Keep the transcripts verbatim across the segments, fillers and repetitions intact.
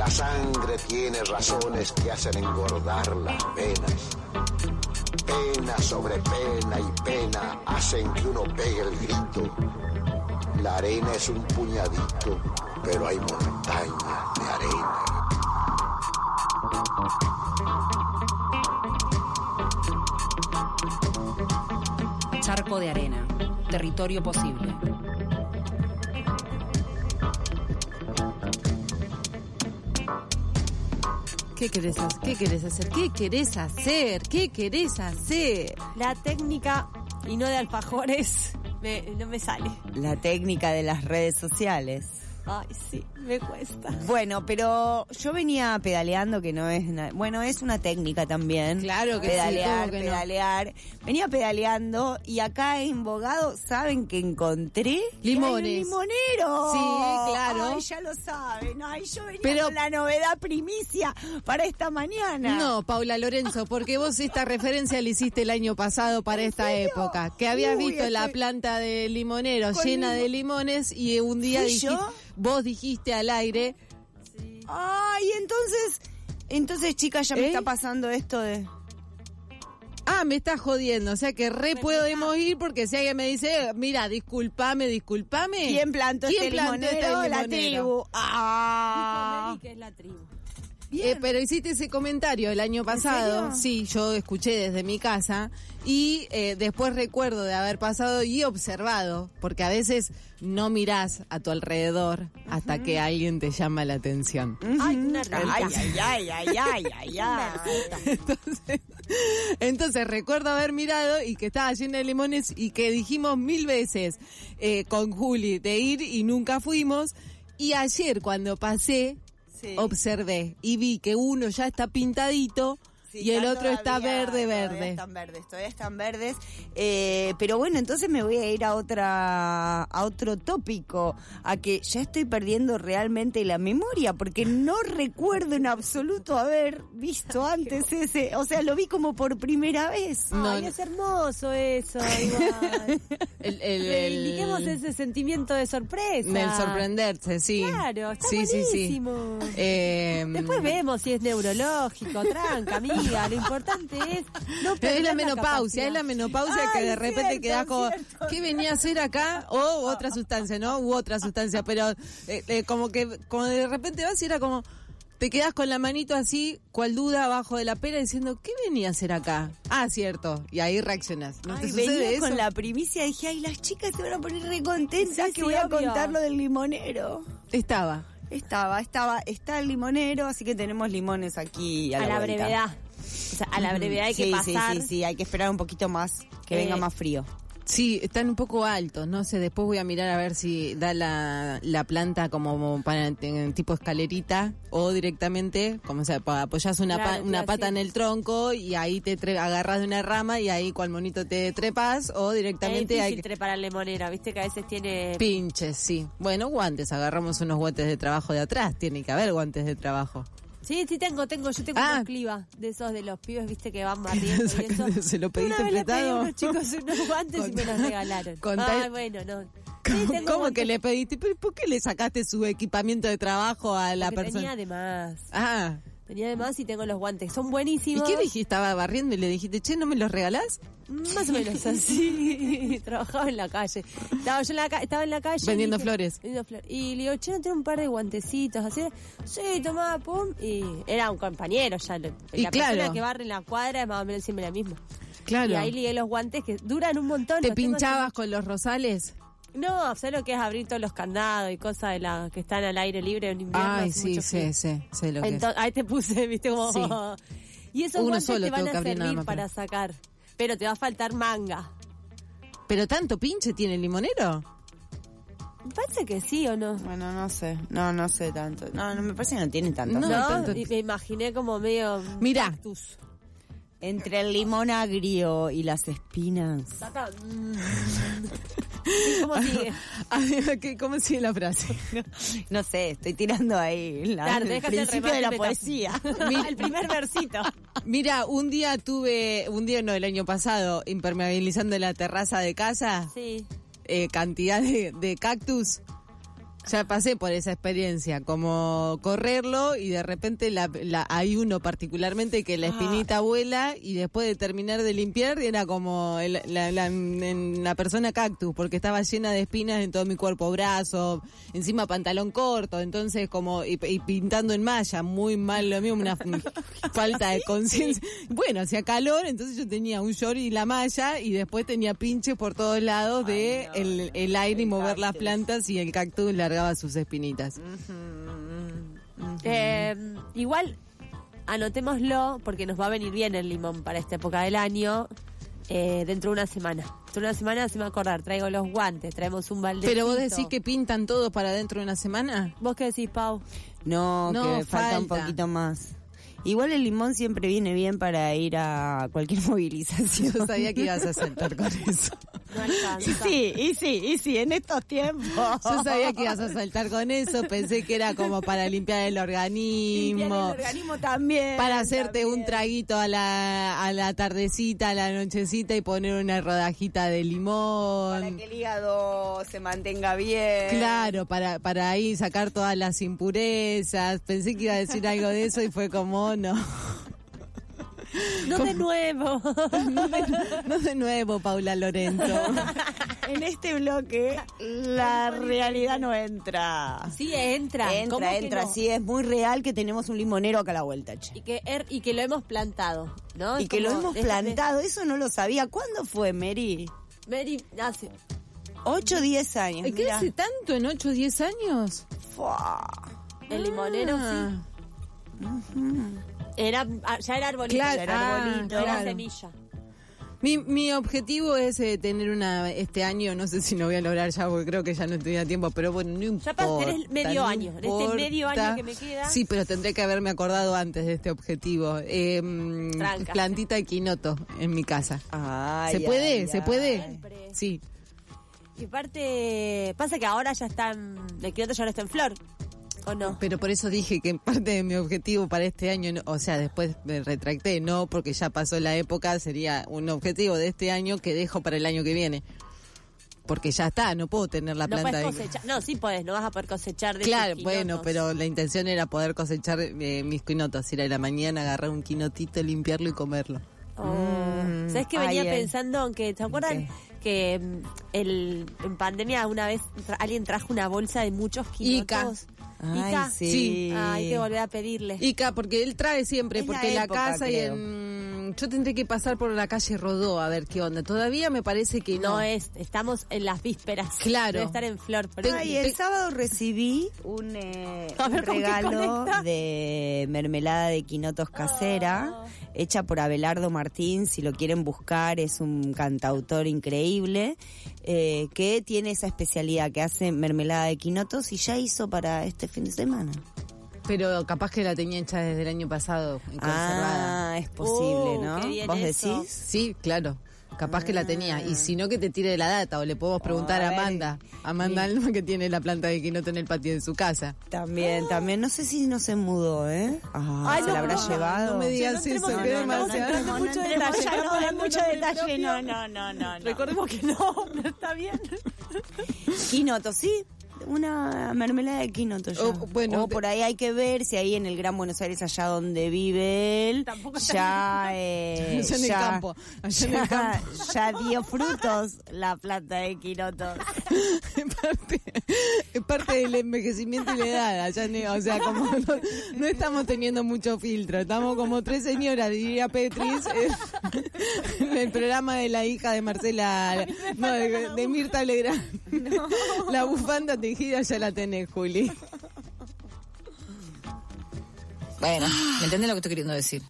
La sangre tiene razones que hacen engordar las venas. Pena sobre pena y pena hacen que uno pegue el grito. La arena es un puñadito, pero hay montañas de arena. Charco de arena, territorio posible. ¿Qué querés hacer? ¿Qué querés hacer? ¿Qué querés hacer? ¿Qué querés hacer? La técnica, y no de alfajores, me, no me sale. La técnica de las redes sociales. Ay, sí, me cuesta. Bueno, pero yo venía pedaleando, que no es... na- Bueno, es una técnica también. Claro que sí, pedalear, ¿cómo que no? pedalear. Venía pedaleando y acá en Bogado, ¿saben que encontré? Limones. ¡Hay un limonero! Sí, claro. Ay, ya lo saben. Ay, yo venía Pero- con la novedad primicia para esta mañana. No, Paula Lorenzo, porque vos esta referencia la hiciste el año pasado para esta serio? época, que habías Uy, visto la estoy- planta de limoneros Con llena limo- de limones y un día ¿Fui dijiste, yo? vos dijiste al aire, Ay, entonces... Entonces, chicas, ya me ¿Eh? está pasando esto de... ah, me estás jodiendo, o sea que re podemos ir porque si alguien me dice, mira, disculpame, disculpame. ¿Quién plantó ¿Quién este plantó limonero? este La limonero? tribu. Ah. Mary, que es la tribu. Eh, pero hiciste ese comentario el año pasado, serio? sí, yo escuché desde mi casa y eh, después recuerdo de haber pasado y observado, porque a veces no mirás a tu alrededor hasta que alguien te llama la atención. Ay, una ramita. Ay, ay, ay, ay, ay, ay, ay. Entonces, entonces recuerdo haber mirado y que estaba llena de limones y que dijimos mil veces eh, con Juli de ir y nunca fuimos. Y ayer cuando pasé, Sí. observé y vi que uno ya está pintadito Sí, y el ya otro está todavía- verde, Todavía verde. están verdes, todavía están verdes. Eh, pero bueno, entonces me voy a ir a otra, a otro tópico, a que ya estoy perdiendo realmente la memoria, porque no recuerdo en absoluto haber visto antes ese, o sea, lo vi como por primera vez. No, Ay, no. es hermoso eso, igual. El, el, Reivindiquemos el, ese sentimiento de sorpresa. del sorprenderse, sí. Claro, está sí, sí, sí. buenísimo. Eh, Después vemos si es neurológico, tranca, amiga. Lo importante es no Es perder la menopausia, capacidad. es la menopausia que Ay, de repente cierto, quedás como, cierto. ¿qué venía a hacer acá? O otra sustancia, ¿no? U otra sustancia, pero eh, eh, como que como de repente vas y era como, te quedás con la manito así, cual duda abajo de la pera diciendo, ¿qué venía a hacer acá? Ah, cierto, y ahí reaccionás. ¿No te Ay, sucede venía eso? con la primicia, dije, ay, las chicas se van a poner re contentas Sí, que sí, voy a obvio. contar lo del limonero. Estaba. Estaba, estaba, está el limonero, así que tenemos limones aquí a, A la vuelta. brevedad. O sea, a la brevedad hay que sí, pasar. Sí, sí, sí, hay que esperar un poquito más, que Eh, venga más frío. Sí, están un poco altos, no sé, después voy a mirar a ver si da la, la planta como para en tipo escalerita o directamente, como sea, pa- apoyás una, Claro, pa- una claro, pata sí. en el tronco y ahí te tre- agarras de una rama y ahí cual monito te trepas o Es directamente difícil hay que... trepar al limonero, viste que a veces tiene... Pinches, sí. Bueno, guantes, agarramos unos guantes de trabajo de atrás, tiene que haber guantes de trabajo. Sí, sí tengo, tengo, yo tengo Ah. unos cliva de esos de los pibes, viste, que van barriendo y eso. ¿Se lo pediste Una vez le pedí a prestado? unos chicos unos guantes y me los regalaron. Contá- Ay, bueno, no. Sí, ¿Cómo, tengo cómo guantes que le pediste? ¿Pero por qué le sacaste su equipamiento de trabajo a la porque persona? tenía de más. Ah, Tenía de más y tengo los guantes. Son ¿y buenísimos. qué dijiste? Estaba barriendo y le dijiste, che, ¿no me los regalás? Más o menos así. Trabajaba en la calle. Estaba yo en la, ca- estaba en la calle. Vendiendo y dije- flores. vendiendo flores. Y le digo, che, ¿no tiene un par de guantecitos? Así, sí, tomá, pum. Y era un compañero ya. lo- Y la claro. persona que barre en la cuadra es más o menos siempre la misma. Claro. Y ahí ligué los guantes que duran un montón. ¿Te los tengo pinchabas con los rosales? así- No, sé lo que es abrir todos los candados y cosas de la que están al aire libre en invierno. Ay, hace sí, mucho frío. sé, sé, sé lo que Entonces, ahí te puse, viste, como... Sí. Y esos Uno guantes solo te van tengo que a abrir nada servir más, para pero- sacar. Pero te va a faltar manga. es. ¿Pero tanto pinche tiene el limonero? Me parece que sí o no. Bueno, no sé, no, no sé tanto. No, no me parece que no tiene tanto. No, No, tanto- y me imaginé como medio... Mirá. cactus. Entre el limón agrio y las espinas. Saca- mm. Sí, ¿cómo sigue? Ay, ¿qué- ¿Cómo sigue la frase? No sé, estoy tirando ahí la, Claro, el tenés que hacer el principio de la remate poesía. el primer versito. Mira, un día tuve, un día no, el año pasado, impermeabilizando la terraza de casa, Sí. eh, cantidad de, de cactus. Ya pasé por esa experiencia, como correrlo y de repente la, la, hay uno particularmente que la espinita vuela y después de terminar de limpiar era como el, la, la, en la persona cactus, porque estaba llena de espinas en todo mi cuerpo, brazo, encima pantalón corto, entonces como y, y pintando en malla, muy mal lo mío, una falta de conciencia. Bueno, hacía calor, entonces yo tenía un short y la malla y después tenía pinches por todos lados de Ay, no, el, el aire y mover las plantas y el cactus largaba sus espinitas. Uh-huh, uh-huh. Eh, igual, anotémoslo, porque nos va a venir bien el limón para esta época del año, eh, dentro de una semana. Dentro de una semana se me va a acordar, traigo los guantes, traemos un baldecito. ¿Pero vos decís que pintan todo para dentro de una semana? ¿Vos qué decís, Pau? No, no que falta. falta un poquito más. Igual el limón siempre viene bien para ir a cualquier movilización. Yo sabía que ibas a saltar con eso. No alcanza. Y sí, y sí, y sí, en estos tiempos. Yo sabía que ibas a saltar con eso, pensé que era como para limpiar el organismo. Limpiar el organismo también. Para hacerte también. un traguito a la, a la tardecita, a la nochecita y poner una rodajita de limón. Para que el hígado se mantenga bien. Claro, para, para ahí sacar todas las impurezas. Pensé que iba a decir algo de eso y fue como, no. No de nuevo. No de, no de nuevo, Paula Lorenzo. En este bloque la realidad no entra. Sí, entra. Entra, entra. No? Sí, es muy real que tenemos un limonero acá a la vuelta, che. Y que, er, y que lo hemos plantado, ¿no? Y es que lo hemos esta, plantado, eso no lo sabía. ¿Cuándo fue, Mary? Mary hace... ocho o diez años. ¿Qué mirá. Hace tanto en ocho o diez años? Fua. El limonero, ah. sí. Uh-huh. Era, ya era arbolito, claro, ya era arbolito, ah, era claro. semilla. Mi, mi objetivo es eh, tener una este año, no sé si lo voy a lograr ya porque creo que ya no estoy a tiempo, pero bueno, no importa. Ya tenés medio no año, en este medio año que me queda. Sí, pero tendré que haberme acordado antes de este objetivo. Eh, plantita de quinoto en mi casa. Ay, ¿Se puede? ay, ¿Se ay. puede? Siempre. Sí. Y aparte, pasa que ahora ya están, el quinoto ya no está en flor. ¿O no? Pero por eso dije que parte de mi objetivo para este año, no, o sea, después me retracté, no, porque ya pasó la época, sería un objetivo de este año que dejo para el año que viene. Porque ya está, no puedo tener la no planta puedes cosechar. No, sí podés, no vas a poder cosechar de Claro, tus bueno, quinotos. pero la intención era poder cosechar eh, mis quinotos, ir a la mañana, agarrar un quinotito, limpiarlo y comerlo. Oh. Mm. ¿Sabes qué venía Ay, ay. pensando? Que, ¿te acuerdan ¿Qué? que mm, el, en pandemia una vez tra- alguien trajo una bolsa de muchos quinotos? Ay, Ica. sí. Sí. Ah, hay que volver a pedirle. Ica, porque él trae siempre, Es la porque la, época, casa creo. y en... Yo tendré que pasar por la calle Rodó a ver qué onda. Todavía me parece que no. No es, estamos en las vísperas. Claro. Debe estar en flor. Pero Ay, el sábado recibí un, eh, A un ver, ¿con qué regalo conecta? de mermelada de quinotos casera, Oh. hecha por Abelardo Martín. Si lo quieren buscar, es un cantautor increíble eh, que tiene esa especialidad, que hace mermelada de quinotos y ya hizo para este fin de semana. Pero capaz que la tenía hecha desde el año pasado, y conservada. Ah, es posible, Uh, ¿no? qué bien ¿Vos eso. decís? Sí, claro. Capaz que la tenía. Y si no, que te tire la data. O le podemos preguntar Oh, a a ver. Amanda. Amanda Alma, que tiene la planta de quinoto en el patio de su casa. También, también. No sé si no se mudó, ¿eh? Ah, Ay, se no, la habrá no, llevado. no me digas Che, no eso, entremos- que no, no, no, demasiado. no entremos mucho entremos, detalle, ya no estamos hay hablando mucho de detalle, propio. no, no, no, no, no. Recordemos que no, no está bien. Quinoto, sí. Una mermelada de quinoto ya. Oh, bueno, o por ahí hay que ver si ahí en el Gran Buenos Aires, allá donde vive él, Tampoco está ya, eh, Allá en el ya- campo, allá en el ya- campo. ya dio frutos la planta de quinotos. Es parte, es parte del envejecimiento y la edad. Allá en- o sea, como no, no estamos teniendo mucho filtro. Estamos como tres señoras, diría Petris, eh, en el programa de la hija de Marcela, no, de, de Mirta Legrand. La bufanda tejida ya la tenés, Juli. Bueno, ¿me entendés lo que estoy queriendo decir?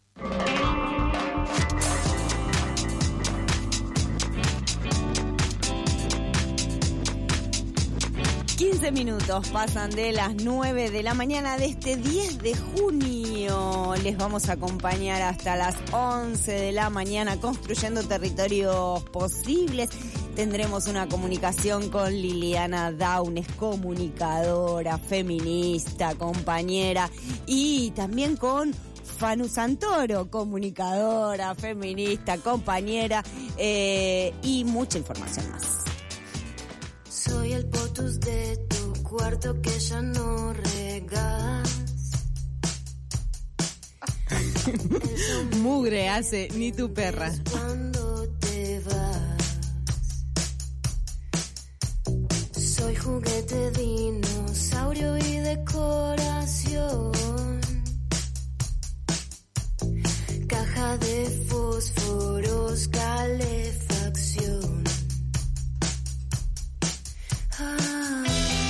quince minutos pasan de las nueve de la mañana de este diez de junio. Les vamos a acompañar hasta las once de la mañana construyendo territorios posibles. Tendremos una comunicación con Liliana Daunes, comunicadora, feminista, compañera, y también con Fanu Santoro, comunicadora, feminista, compañera, eh, y mucha información más. Soy el potus de tu cuarto que ya no regas. Mugre hace ni tu perra. Cuando te vas, soy juguete, dinosaurio y decoración. Caja de fósforos, calefacción. Ah.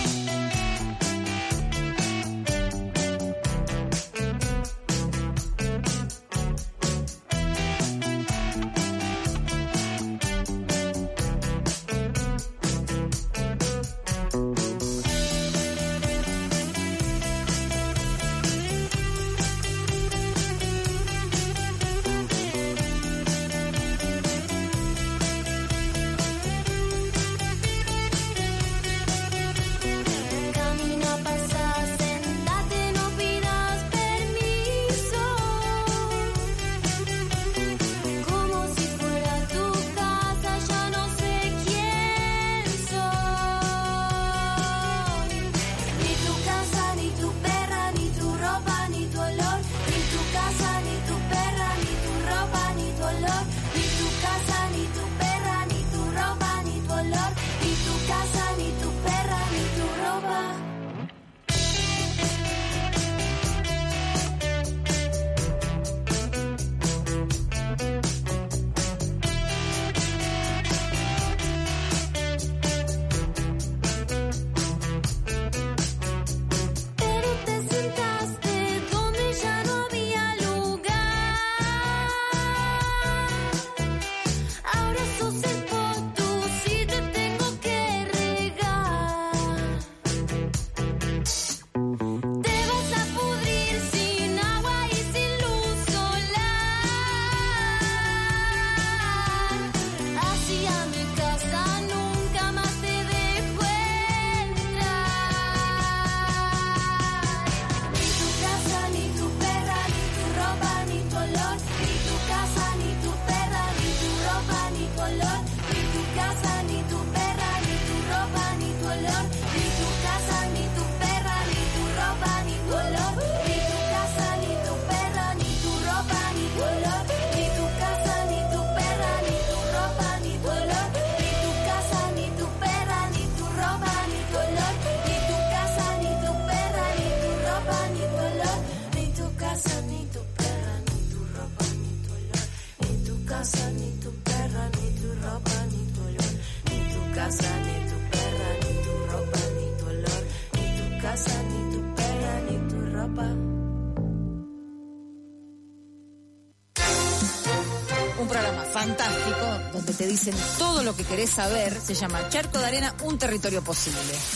Un programa fantástico donde te dicen todo lo que querés saber. Se llama Charco de Arena, un territorio posible.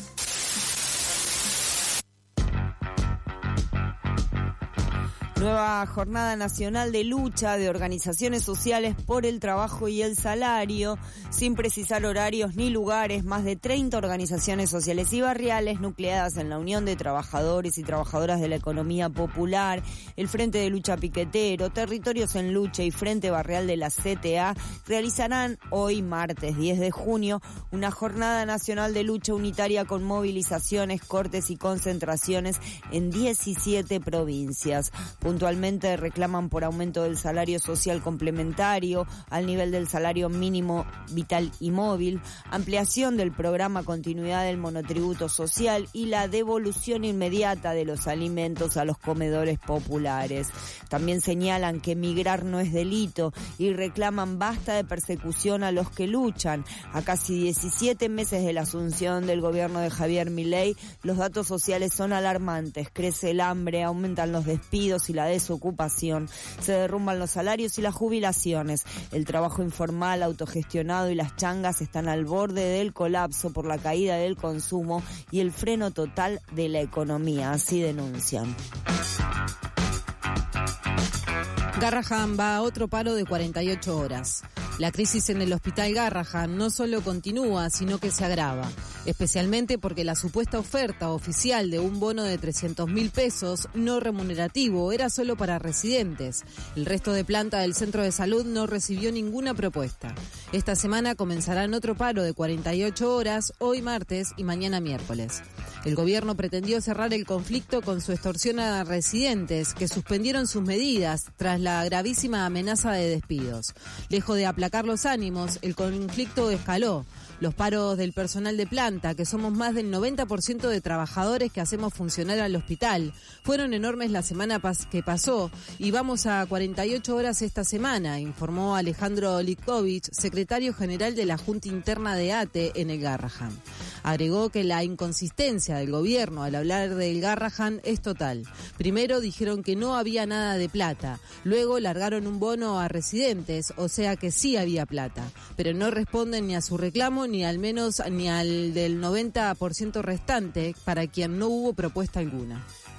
Nueva jornada nacional de lucha de organizaciones sociales por el trabajo y el salario, sin precisar horarios ni lugares. Más de treinta organizaciones sociales y barriales nucleadas en la Unión de Trabajadores y Trabajadoras de la Economía Popular, el Frente de Lucha Piquetero, Territorios en Lucha y Frente Barrial de la C T A realizarán hoy, martes diez de junio, una jornada nacional de lucha unitaria con movilizaciones, cortes y concentraciones en diecisiete provincias. Puntualmente reclaman por aumento del salario social complementario al nivel del salario mínimo vital y móvil, ampliación del programa Continuidad del Monotributo Social y la devolución inmediata de los alimentos a los comedores populares. También señalan que migrar no es delito y reclaman basta de persecución a los que luchan. A casi diecisiete meses de la asunción del gobierno de Javier Milei, los datos sociales son alarmantes. Crece el hambre, aumentan los despidos y la desocupación, se derrumban los salarios y las jubilaciones. El trabajo informal, autogestionado y las changas están al borde del colapso por la caída del consumo y el freno total de la economía, así denuncian. Garrahan va a otro paro de cuarenta y ocho horas. La crisis en el Hospital Garrahan no solo continúa, sino que se agrava, especialmente porque la supuesta oferta oficial de un bono de trescientos mil pesos no remunerativo era solo para residentes. El resto de planta del centro de salud no recibió ninguna propuesta. Esta semana comenzarán otro paro de cuarenta y ocho horas, hoy martes y mañana miércoles. El gobierno pretendió cerrar el conflicto con su extorsión a residentes, que suspendieron sus medidas tras la gravísima amenaza de despidos. Lejos de aplacar los ánimos, el conflicto escaló. Los paros del personal de planta, que somos más del noventa por ciento de trabajadores que hacemos funcionar al hospital, fueron enormes la semana pas- que pasó y vamos a cuarenta y ocho horas esta semana, informó Alejandro Litkovich, secretario general de la Junta Interna de A T E en el Garrahan. Agregó que la inconsistencia del gobierno al hablar del Garrahan es total. Primero dijeron que no había nada de plata, luego largaron un bono a residentes, o sea que sí había plata, pero no responden ni a su reclamo ni al menos ni al del noventa por ciento restante, para quien no hubo propuesta alguna.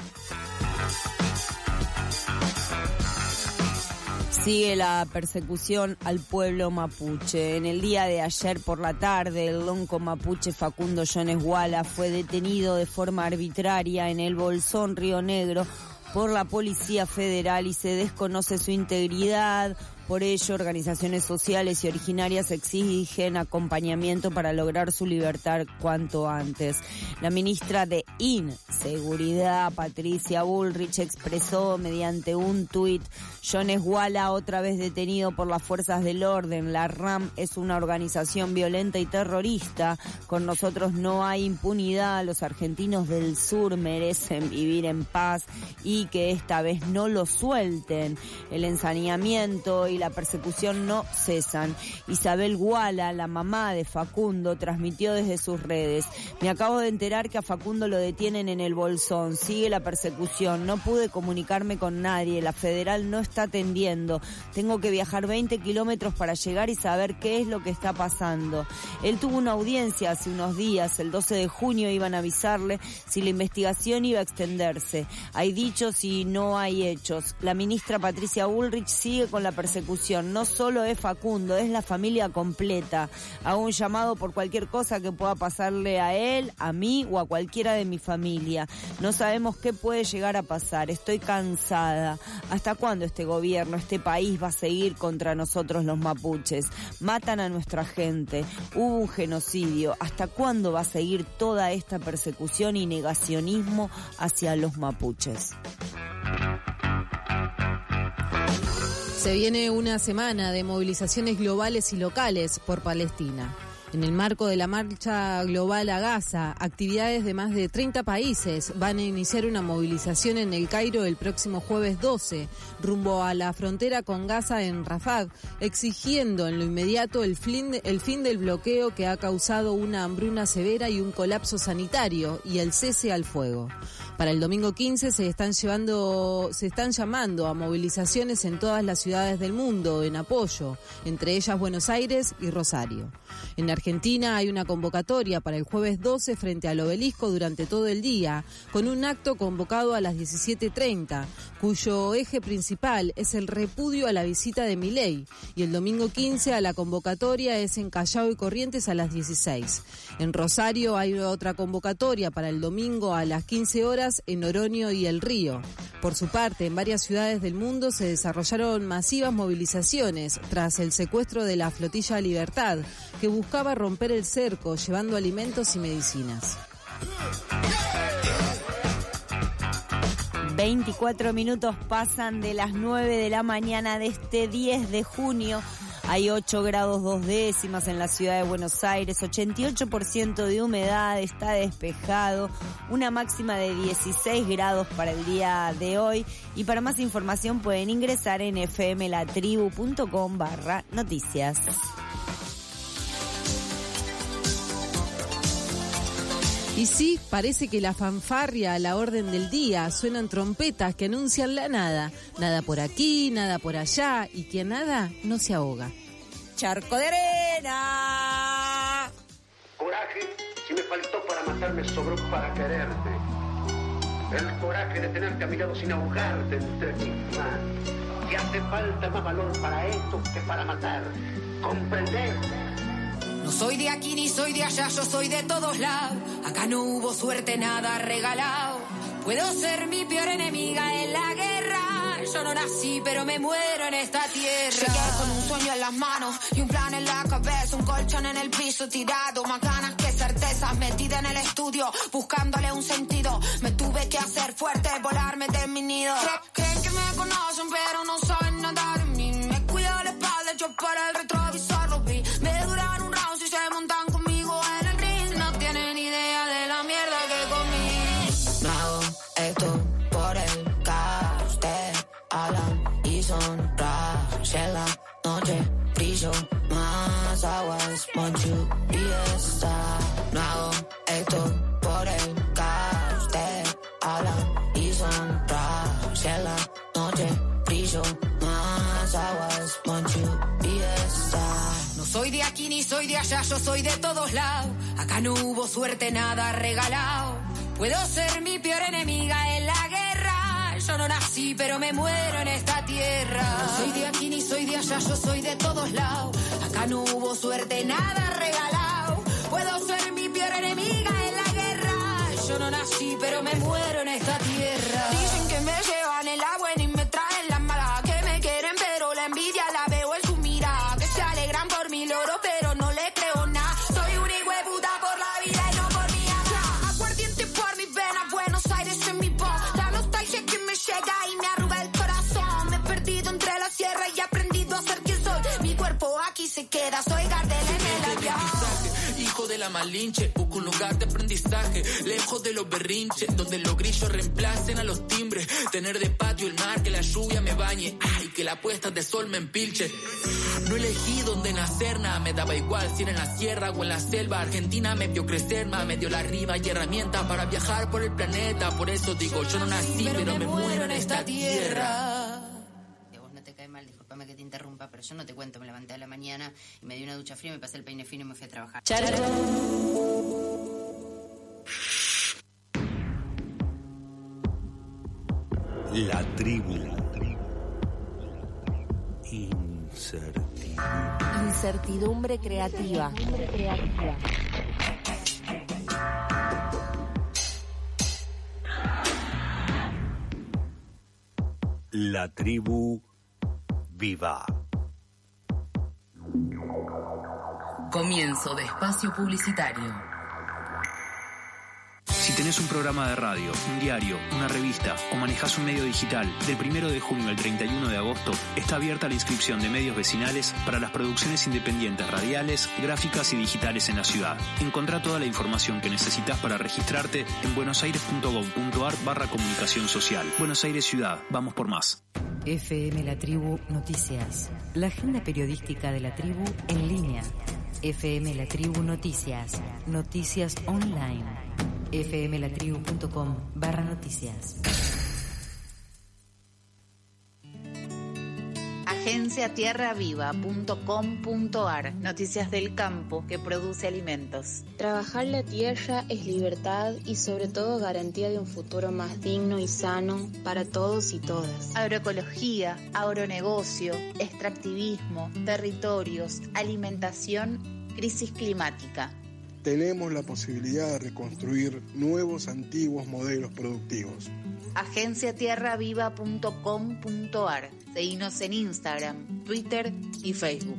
Sigue la persecución al pueblo mapuche. En el día de ayer por la tarde, el lonco mapuche Facundo Jones Wala fue detenido de forma arbitraria en el Bolsón, Río Negro, por la Policía Federal y se desconoce su integridad. Por ello, organizaciones sociales y originarias exigen acompañamiento para lograr su libertad cuanto antes. La ministra de Inseguridad, Patricia Bullrich, expresó mediante un tuit: Jones Wala, otra vez detenido por las fuerzas del orden. La R A M es una organización violenta y terrorista. Con nosotros no hay impunidad. Los argentinos del sur merecen vivir en paz y que esta vez no lo suelten. El ensañamiento y la persecución no cesan. Isabel Wala, la mamá de Facundo, transmitió desde sus redes: me acabo de enterar que a Facundo lo detienen en el Bolsón. Sigue la persecución. No pude comunicarme con nadie. La federal no está atendiendo. Tengo que viajar veinte kilómetros para llegar y saber qué es lo que está pasando. Él tuvo una audiencia hace unos días. El doce de junio iban a avisarle si la investigación iba a extenderse. Hay dichos y no hay hechos. La ministra Patricia Bullrich sigue con la persecución. No solo es Facundo, es la familia completa. Hago un llamado por cualquier cosa que pueda pasarle a él, a mí o a cualquiera de mi familia. No sabemos qué puede llegar a pasar. Estoy cansada. ¿Hasta cuándo este gobierno, este país va a seguir contra nosotros los mapuches? Matan a nuestra gente. Hubo un genocidio. ¿Hasta cuándo va a seguir toda esta persecución y negacionismo hacia los mapuches? Se viene una semana de movilizaciones globales y locales por Palestina. En el marco de la marcha global a Gaza, actividades de más de treinta países van a iniciar una movilización en El Cairo el próximo jueves doce, rumbo a la frontera con Gaza en Rafah, exigiendo en lo inmediato el fin, el fin del bloqueo que ha causado una hambruna severa y un colapso sanitario, y el cese al fuego. Para el domingo quince se están llevando, se están llamando a movilizaciones en todas las ciudades del mundo en apoyo, entre ellas Buenos Aires y Rosario. En Argentina hay una convocatoria para el jueves doce frente al Obelisco durante todo el día, con un acto convocado a las diecisiete treinta, cuyo eje principal es el repudio a la visita de Milei, y el domingo quince a la convocatoria es en Callao y Corrientes a las dieciséis. En Rosario hay otra convocatoria para el domingo a las quince horas en Oroño y El Río. Por su parte, en varias ciudades del mundo se desarrollaron masivas movilizaciones tras el secuestro de la flotilla Libertad, que buscaba romper el cerco llevando alimentos y medicinas. veinticuatro minutos pasan de las nueve de la mañana de este diez de junio. Hay ocho grados dos décimas en la ciudad de Buenos Aires, ochenta y ocho por ciento de humedad, está despejado, una máxima de dieciséis grados para el día de hoy. Y para más información pueden ingresar en fmlatribu.com barra noticias. Y sí, parece que la fanfarria a la orden del día, suenan trompetas que anuncian la nada. Nada por aquí, nada por allá, y quien nada no se ahoga. Charco de arena. Coraje, si me faltó para matarme, sobró para quererte. El coraje de tenerte a mi lado sin ahogarte entre mis manos. Que hace falta más valor para esto que para matar. ¿Comprendés? No soy de aquí ni soy de allá, yo soy de todos lados. Acá no hubo suerte, nada regalado. Puedo ser mi peor enemiga en la guerra. Yo no nací, pero me muero en esta tierra. Llegué con un sueño en las manos y un plan en la cabeza. Un colchón en el piso tirado, más ganas que certezas. Metida en el estudio, buscándole un sentido. Me tuve que hacer fuerte, volarme de mi nido. Creen que me conocen, pero no saben nada de mí. Me cuido la espalda, yo para el retrovisor lo vi. Me duran un round si se montan conmigo en el ring. No tienen idea de la mierda que comí. No hago esto por el caos. Te hablan y son raros. En la noche brillo más aguas. Want you y está. No hago esto por el caos. Te hablan y son raros. En la noche brillo más aguas. Want you y está. No soy de aquí ni soy de allá, yo soy de todos lados. Acá no hubo suerte, nada regalado. Puedo ser mi peor enemiga en la guerra. Yo no nací, pero me muero en esta tierra. No soy de aquí ni soy de allá, yo soy de todos lados. Acá no hubo suerte, nada regalado. Puedo ser mi peor enemiga en la guerra. Yo no nací, pero me muero en esta tierra. Dicen que me llevan en la buena y me traen la mala. Que me quieren, pero la envidia la veo en su mirada. Que se alegran por mi logro, pero no le creo nada. Soy un hijo de puta por la vida y no por mi alma. Aguardiente por mis venas, Buenos Aires en mi voz. La nostalgia que me llega y me arruga el corazón. Me he perdido entre la sierra y he aprendido a ser quien soy. Mi cuerpo aquí se queda, soy Gardel en el avión. Hijo de la Malinche, busco un lugar de aprendizaje, lejos de los berrinches, donde los grillos reemplacen a los timbres. Tener de patio el mar, que la lluvia me bañe, ay, que la puesta de sol me empilche. No elegí dónde nacer, nada me daba igual, si era en la sierra o en la selva. Argentina me vio crecer, más me dio la rima y herramientas para viajar por el planeta. Por eso digo, yo no nací, pero, pero me, me muero en esta tierra. tierra. Que a vos no te cae mal, discúlpame que te interrumpa, pero yo no te cuento, me levanté a la mañana y me di una ducha fría, me pasé el peine fino y me fui a trabajar. La tribu. Incertidumbre. Incertidumbre creativa. La tribu viva. Comienzo de espacio publicitario. Si tenés un programa de radio, un diario, una revista o manejás un medio digital, del primero de junio al treinta y uno de agosto está abierta la inscripción de medios vecinales para las producciones independientes radiales, gráficas y digitales en la ciudad. Encontrá toda la información que necesitas para registrarte en buenosaires.gov.ar barra comunicación social. Buenos Aires Ciudad, vamos por más. F M La Tribu Noticias. La agenda periodística de la tribu en línea. F M La Tribu Noticias. Noticias online. fmlatribu.com barra noticias. Agencia Tierra Viva punto com punto ar. Noticias del campo que produce alimentos. Trabajar la tierra es libertad y sobre todo garantía de un futuro más digno y sano para todos y todas. Agroecología, agronegocio, extractivismo, territorios, alimentación, crisis climática. Tenemos la posibilidad de reconstruir nuevos, antiguos modelos productivos. Agencia Tierra Viva punto com punto ar. Seguinos en Instagram, Twitter y Facebook.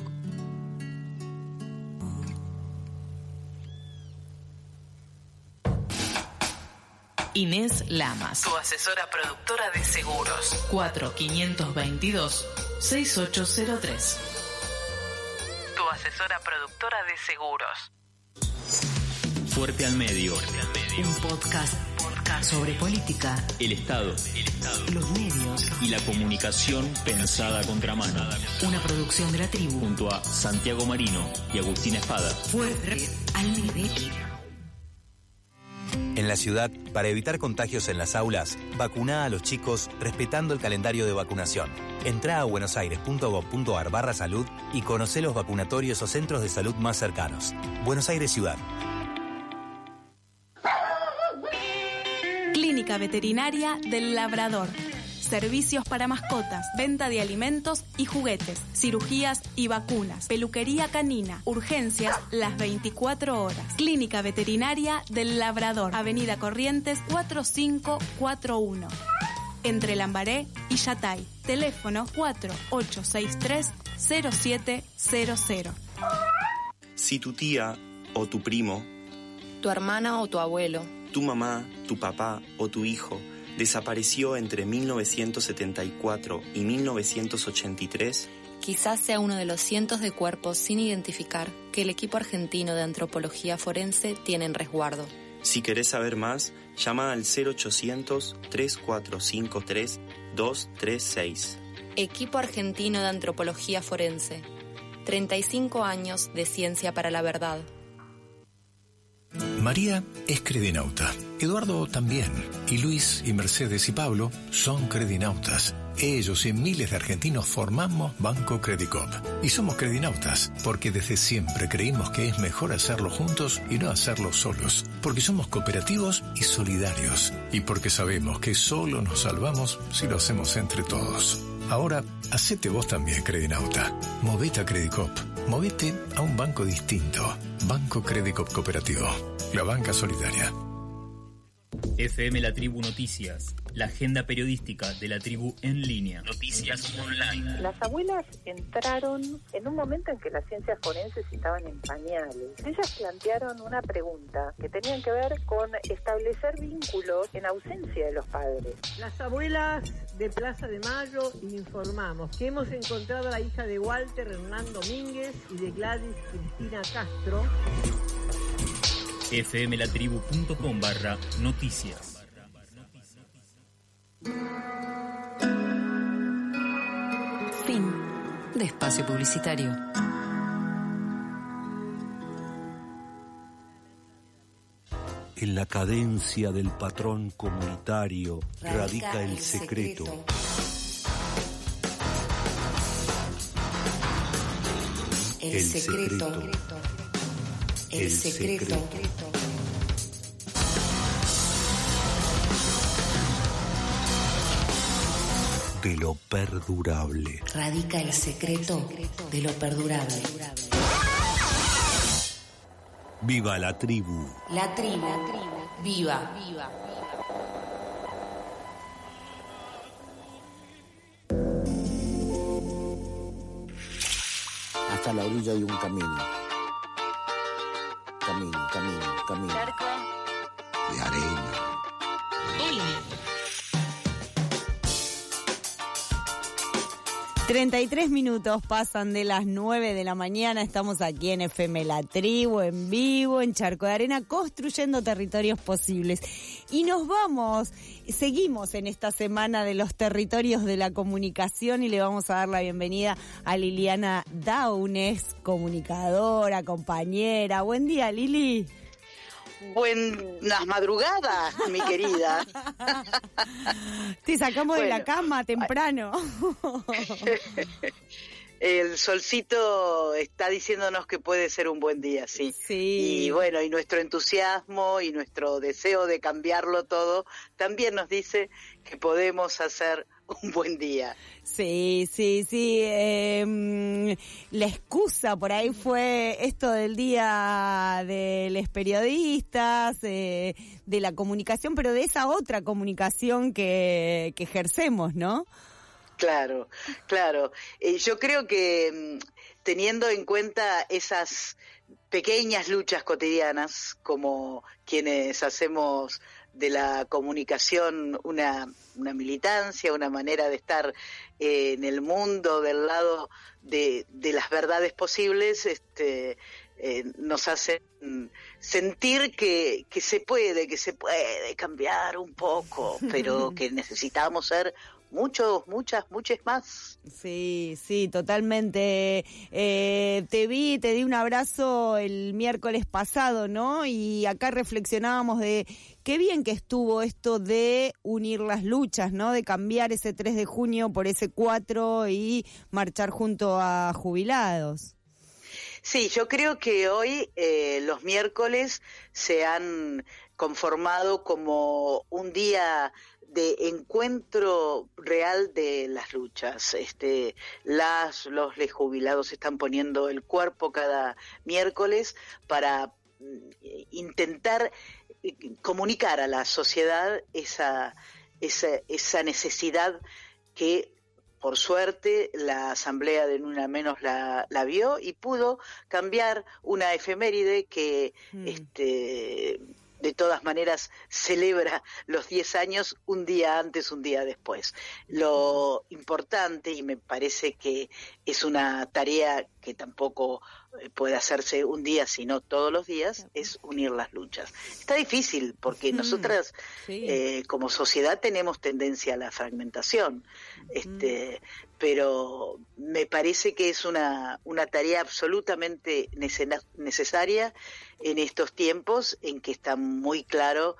Inés Lamas, tu asesora productora de seguros. cuatro cinco dos dos seis ocho cero tres. Tu asesora productora de seguros. Fuerte al medio. Un podcast, podcast sobre política, el Estado, el Estado, los medios y la comunicación pensada a contramano. Una producción de la tribu junto a Santiago Marino y Agustina Espada. Fuerte al medio. En la ciudad, para evitar contagios en las aulas, vacuná a los chicos respetando el calendario de vacunación. Entrá a buenosaires.gov.ar barra salud y conocé los vacunatorios o centros de salud más cercanos. Buenos Aires Ciudad. Clínica Veterinaria del Labrador. servicios para mascotas, venta de alimentos y juguetes, cirugías y vacunas, peluquería canina, urgencias las veinticuatro horas. Clínica Veterinaria del Labrador, Avenida Corrientes cuatro cinco cuatro uno. Entre Lambaré y Yatay. Teléfono cuatro ocho seis tres cero siete cero cero. Si tu tía o tu primo, tu hermana o tu abuelo, tu mamá, tu papá o tu hijo desapareció entre mil novecientos setenta y cuatro y mil novecientos ochenta y tres, quizás sea uno de los cientos de cuerpos sin identificar que el equipo argentino de antropología forense tiene en resguardo. Si querés saber más, llama al cero ochocientos, tres cuatro cinco tres, dos tres seis. Equipo argentino de antropología forense. treinta y cinco años de ciencia para la verdad. María es credinauta, Eduardo también, y Luis y Mercedes y Pablo son credinautas. Ellos y miles de argentinos formamos Banco Credicop. Y somos credinautas porque desde siempre creímos que es mejor hacerlo juntos y no hacerlo solos. Porque somos cooperativos y solidarios. Y porque sabemos que solo nos salvamos si lo hacemos entre todos. Ahora, hacete vos también, credinauta. Movete a Credicop. Movete a un banco distinto. Banco Credicop Cooperativo. La banca solidaria. F M La Tribu Noticias, la agenda periodística de la tribu en línea. Noticias online. Las abuelas entraron en un momento en que las ciencias forenses estaban en pañales. Ellas plantearon una pregunta que tenían que ver con establecer vínculos en ausencia de los padres. Las abuelas de Plaza de Mayo informamos que hemos encontrado a la hija de Walter Hernán Domínguez y de Gladys Cristina Castro. fmlatribu.com barra noticias. Fin de espacio publicitario. En la cadencia del patrón comunitario radica, radica el, el secreto. secreto. El, el secreto. secreto. El, el secreto. secreto. De lo perdurable. Radica el secreto de lo perdurable. Viva la tribu. La tribu. Viva. Viva. Hasta la orilla hay un camino. Camino, camino, camino. Charco. De arena. Hola. treinta y tres minutos pasan de las nueve de la mañana. Estamos aquí en F M La Tribu, en vivo, en Charco de Arena, construyendo territorios posibles. Y nos vamos, seguimos en esta semana de los territorios de la comunicación y le vamos a dar la bienvenida a Liliana Daunes, comunicadora, compañera. Buen día, Lili. Buenas madrugadas, mi querida. Te sacamos bueno, de la cama temprano. El solcito está diciéndonos que puede ser un buen día, sí. Sí. Y bueno, y nuestro entusiasmo y nuestro deseo de cambiarlo todo también nos dice que podemos hacer un buen día. Sí, sí, sí. Eh, la excusa por ahí fue esto del día de los periodistas, eh, de la comunicación, pero de esa otra comunicación que, que ejercemos, ¿no? Claro, claro. Eh, yo creo que teniendo en cuenta esas pequeñas luchas cotidianas, como quienes hacemos de la comunicación una, una militancia, una manera de estar eh, en el mundo del lado de, de las verdades posibles, este, eh, nos hacen sentir que, que se puede, que se puede cambiar un poco, pero que necesitamos ser muchos, muchas, muchas más. Sí, sí, totalmente. Eh, te vi, te di un abrazo el miércoles pasado, ¿no? Y acá reflexionábamos de qué bien que estuvo esto de unir las luchas, ¿no? De cambiar ese tres de junio por ese cuatro y marchar junto a jubilados. Sí, yo creo que hoy eh, los miércoles se han conformado como un día de encuentro real de las luchas. Este, las, los les jubilados están poniendo el cuerpo cada miércoles para intentar comunicar a la sociedad esa, esa, esa necesidad que, por suerte, la Asamblea de Ni Una Menos la, la vio y pudo cambiar una efeméride que mm. este, de todas maneras celebra los diez años un día antes, un día después. Lo importante, y me parece que es una tarea que tampoco puede hacerse un día, sino todos los días, es unir las luchas. Está difícil porque mm, nosotras sí. eh, como sociedad tenemos tendencia a la fragmentación, mm. este, pero me parece que es una, una tarea absolutamente necesaria en estos tiempos en que está muy claro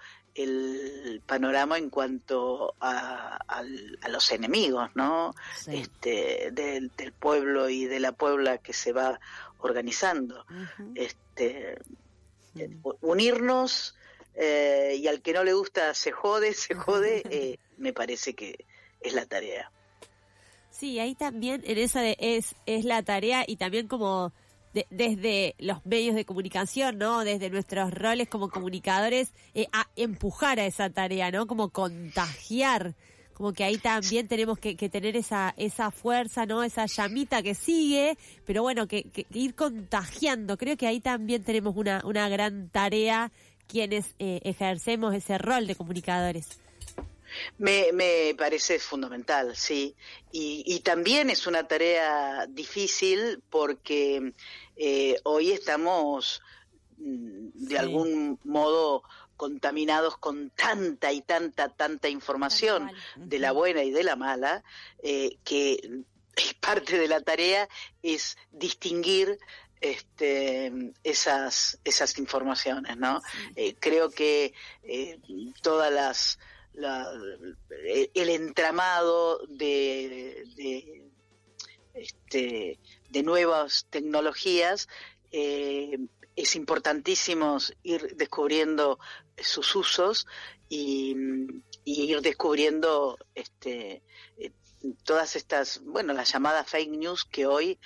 el panorama en cuanto a, a, a los enemigos, ¿no? Sí. Este, del, del pueblo y de la puebla que se va organizando. Uh-huh. Este, uh-huh. Unirnos, eh, y al que no le gusta se jode, se jode, eh, me parece que es la tarea. Sí, ahí también en esa de, es, es la tarea y también como de, desde los medios de comunicación, ¿no? Desde nuestros roles como comunicadores, eh, a empujar a esa tarea, ¿no? Como contagiar, como que ahí también tenemos que, que tener esa esa fuerza, ¿no? Esa llamita que sigue, pero bueno, que, que, que ir contagiando. Creo que ahí también tenemos una, una gran tarea quienes eh, ejercemos ese rol de comunicadores. Me, me parece fundamental, sí, y, y también es una tarea difícil porque eh, hoy estamos de sí. algún modo contaminados con tanta y tanta, tanta información de la buena y de la mala, eh, que parte de la tarea es distinguir este esas esas informaciones, ¿no? Sí. Eh, creo que eh, todas las La, el entramado de, de, este, de nuevas tecnologías, eh, es importantísimo ir descubriendo sus usos y, y ir descubriendo este, eh, todas estas, bueno, las llamadas fake news que hoy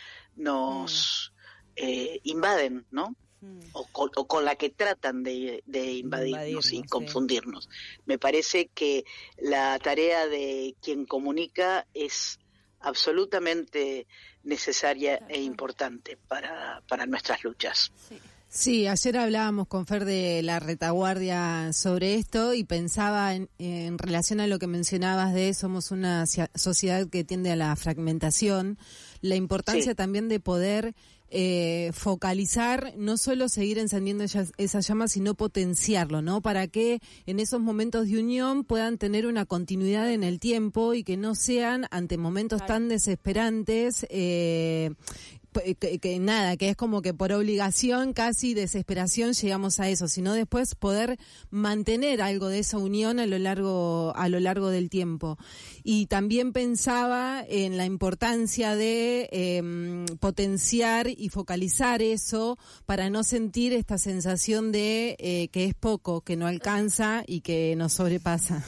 nos mm. eh, invaden, ¿no? O con, o con la que tratan de, de invadirnos, invadirnos y confundirnos. Sí. Me parece que la tarea de quien comunica es absolutamente necesaria claro. e importante para, para nuestras luchas. Sí. Sí, ayer hablábamos con Fer de la retaguardia sobre esto y pensaba en, en relación a lo que mencionabas de somos una sociedad que tiende a la fragmentación, la importancia sí. también de poder eh, focalizar, no solo seguir encendiendo esa, esa llama, sino potenciarlo, ¿no? Para que en esos momentos de unión puedan tener una continuidad en el tiempo y que no sean ante momentos claro. tan desesperantes, eh, Que, que nada, que es como que por obligación, casi desesperación llegamos a eso, sino después poder mantener algo de esa unión a lo largo a lo largo del tiempo. Y también pensaba en la importancia de eh, potenciar y focalizar eso para no sentir esta sensación de eh, que es poco, que no alcanza y que nos sobrepasa.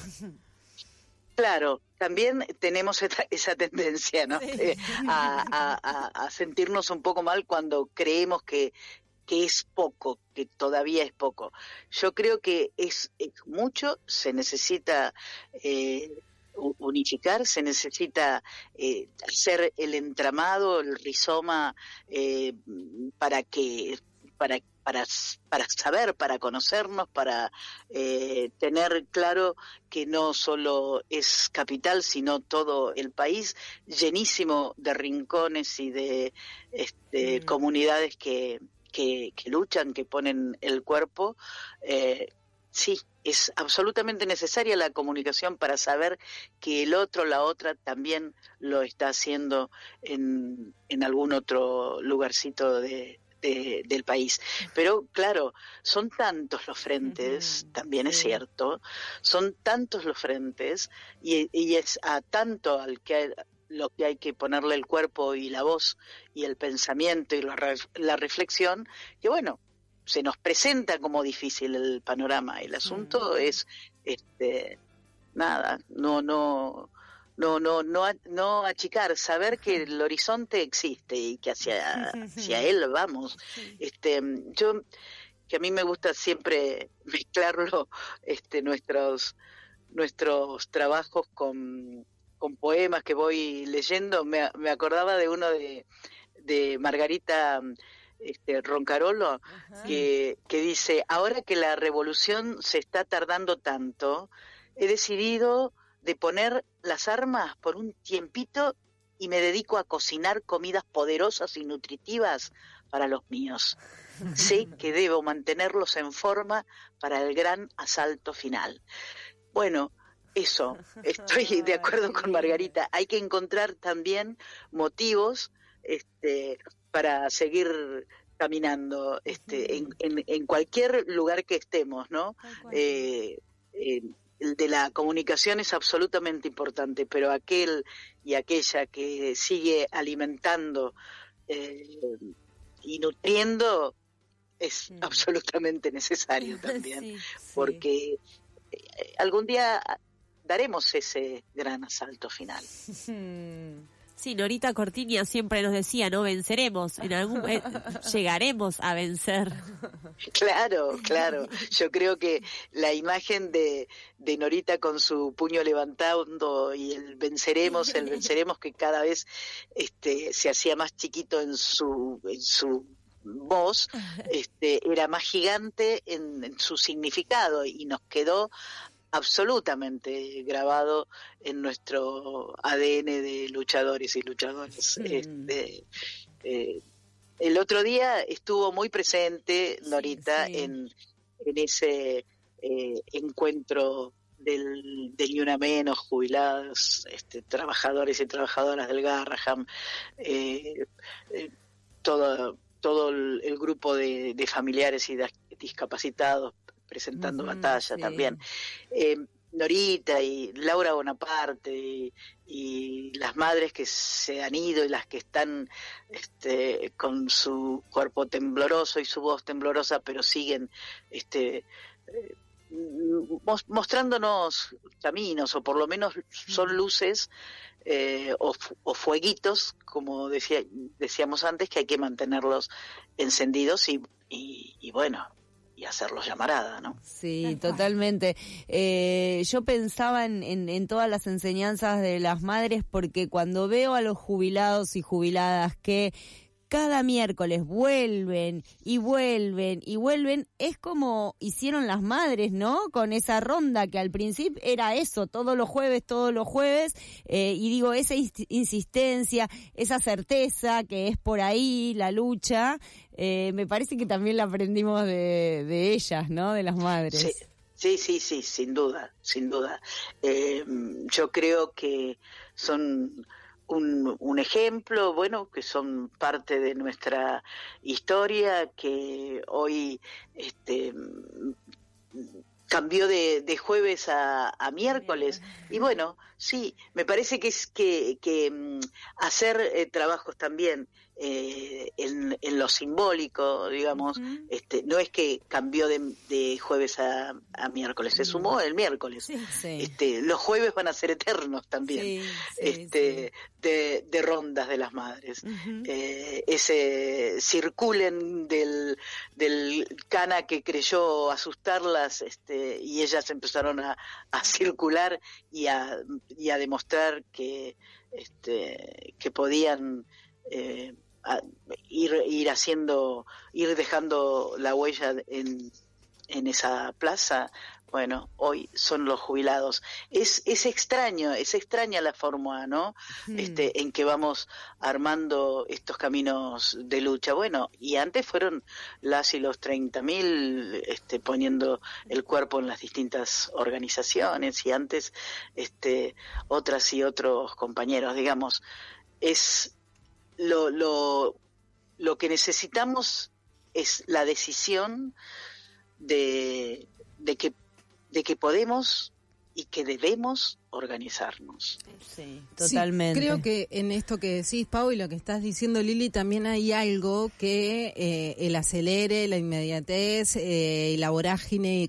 Claro, también tenemos esa, esa tendencia, ¿no? Sí. Eh, a, a, a sentirnos un poco mal cuando creemos que, que es poco, que todavía es poco. Yo creo que es, es mucho, se necesita eh, unificar, se necesita eh, hacer el entramado, el rizoma, eh, para que para para para saber, para conocernos, para eh, tener claro que no solo es capital, sino todo el país llenísimo de rincones y de este, mm. comunidades que, que, que luchan, que ponen el cuerpo. Eh, sí, es absolutamente necesaria la comunicación para saber que el otro, la otra, también lo está haciendo en, en algún otro lugarcito de De, del país. Pero claro, son tantos los frentes, uh-huh. también sí. es cierto, son tantos los frentes y, y es a tanto al que lo que hay que ponerle el cuerpo y la voz y el pensamiento y la, re, la reflexión, que bueno, se nos presenta como difícil el panorama. El asunto mm. es, este, nada, no, no, no, no, no, no achicar, saber que el horizonte existe y que hacia, hacia él vamos. Este, yo, que a mí me gusta siempre mezclarlo, este, nuestros, nuestros trabajos con con poemas que voy leyendo, me, me acordaba de uno de, de Margarita este, Roncarolo, que, que dice, ahora que la revolución se está tardando tanto, he decidido de poner las armas por un tiempito y me dedico a cocinar comidas poderosas y nutritivas para los míos. Sé que debo mantenerlos en forma para el gran asalto final. Bueno, eso, estoy de acuerdo con Margarita. Hay que encontrar también motivos este, para seguir caminando este, en, en, en cualquier lugar que estemos, ¿no? Eh, eh, el de la comunicación es absolutamente importante, pero aquel y aquella que sigue alimentando eh, y nutriendo es sí. absolutamente necesario también, sí, sí. porque eh, algún día daremos ese gran asalto final. Sí, Norita Cortiña siempre nos decía, ¿no? Venceremos, en algún eh, llegaremos a vencer. Claro, claro. Yo creo que la imagen de, de Norita con su puño levantando y el venceremos, el venceremos que cada vez este, se hacía más chiquito en su, en su voz, este, era más gigante en, en su significado y nos quedó absolutamente grabado en nuestro A D N de luchadores y luchadoras. Mm. Este, eh, el otro día estuvo muy presente Norita sí, sí. En, en ese eh, encuentro del, del Ni Una Menos, jubilados, este, trabajadores y trabajadoras del Garraham, eh, eh, todo, todo el, el grupo de, de familiares y de discapacitados presentando uh-huh, batalla sí. también. Eh, Norita y Laura Bonaparte y, y las madres que se han ido y las que están este, con su cuerpo tembloroso y su voz temblorosa, pero siguen este, eh, mostrándonos caminos, o por lo menos son luces eh, o, o fueguitos, como decía, decíamos antes, que hay que mantenerlos encendidos y, y, y bueno, y hacerlos llamarada, ¿no? Sí, totalmente. Eh, yo pensaba en, en, en todas las enseñanzas de las madres, porque cuando veo a los jubilados y jubiladas que cada miércoles vuelven y vuelven y vuelven, es como hicieron las madres, ¿no? Con esa ronda que al principio era eso, todos los jueves, todos los jueves, eh, y digo, esa insistencia, esa certeza que es por ahí la lucha, eh, me parece que también la aprendimos de, de ellas, ¿no? De las madres. Sí. Sí, sí, sí, sin duda, sin duda. Eh, yo creo que son un, un ejemplo, bueno, que son parte de nuestra historia, que hoy este, cambió de, de jueves a, a miércoles. Y bueno, sí, me parece que es que, que um, hacer eh, trabajos también eh, en, en lo simbólico, digamos, uh-huh. este, no es que cambió de, de jueves a, a miércoles, se sumó el miércoles. Sí, sí. Este, los jueves van a ser eternos también, sí, sí, este, sí. De, de rondas de las madres. Uh-huh. Eh, ese circulen del, del cana que creyó asustarlas, este, y ellas empezaron a, a circular y a, y a demostrar que, este, que podían eh, a ir ir haciendo, ir dejando la huella en, en esa plaza. Bueno, hoy son los jubilados. Es es extraño, es extraña la forma, ¿no? Hmm. Este, en que vamos armando estos caminos de lucha. Bueno, y antes fueron las y los treinta mil este, poniendo el cuerpo en las distintas organizaciones, y antes este, otras y otros compañeros, digamos. Es lo lo lo que necesitamos es la decisión de de que de que podemos y que debemos organizarnos. Sí, totalmente. Sí, creo que en esto que decís, Pau, y lo que estás diciendo, Lili, también hay algo que eh, el acelere, la inmediatez, eh, la vorágine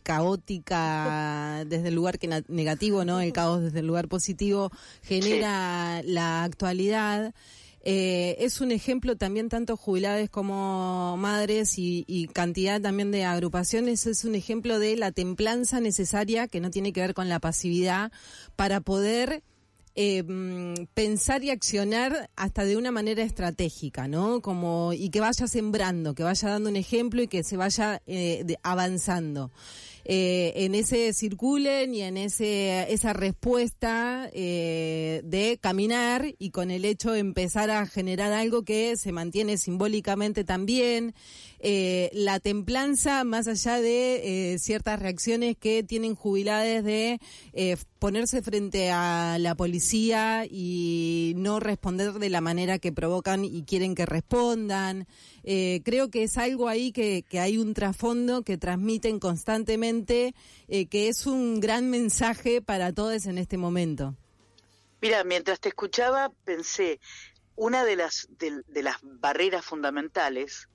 caótica desde el lugar que na- negativo, ¿no? El caos desde el lugar positivo genera sí. la actualidad. Eh, es un ejemplo también, tanto jubiladas como madres y, y cantidad también de agrupaciones, es un ejemplo de la templanza necesaria, que no tiene que ver con la pasividad, para poder eh, pensar y accionar hasta de una manera estratégica, ¿no? Como, y que vaya sembrando, que vaya dando un ejemplo y que se vaya eh, de, avanzando. Eh, en ese circulen y en ese esa respuesta eh, de caminar, y con el hecho de empezar a generar algo que se mantiene simbólicamente también, eh, la templanza más allá de eh, ciertas reacciones que tienen jubiladas de eh, ponerse frente a la policía y no responder de la manera que provocan y quieren que respondan. Eh, creo que es algo ahí que, que hay un trasfondo que transmiten constantemente, eh, que es un gran mensaje para todos en este momento. Mira, mientras te escuchaba pensé, una de las de, de las barreras fundamentales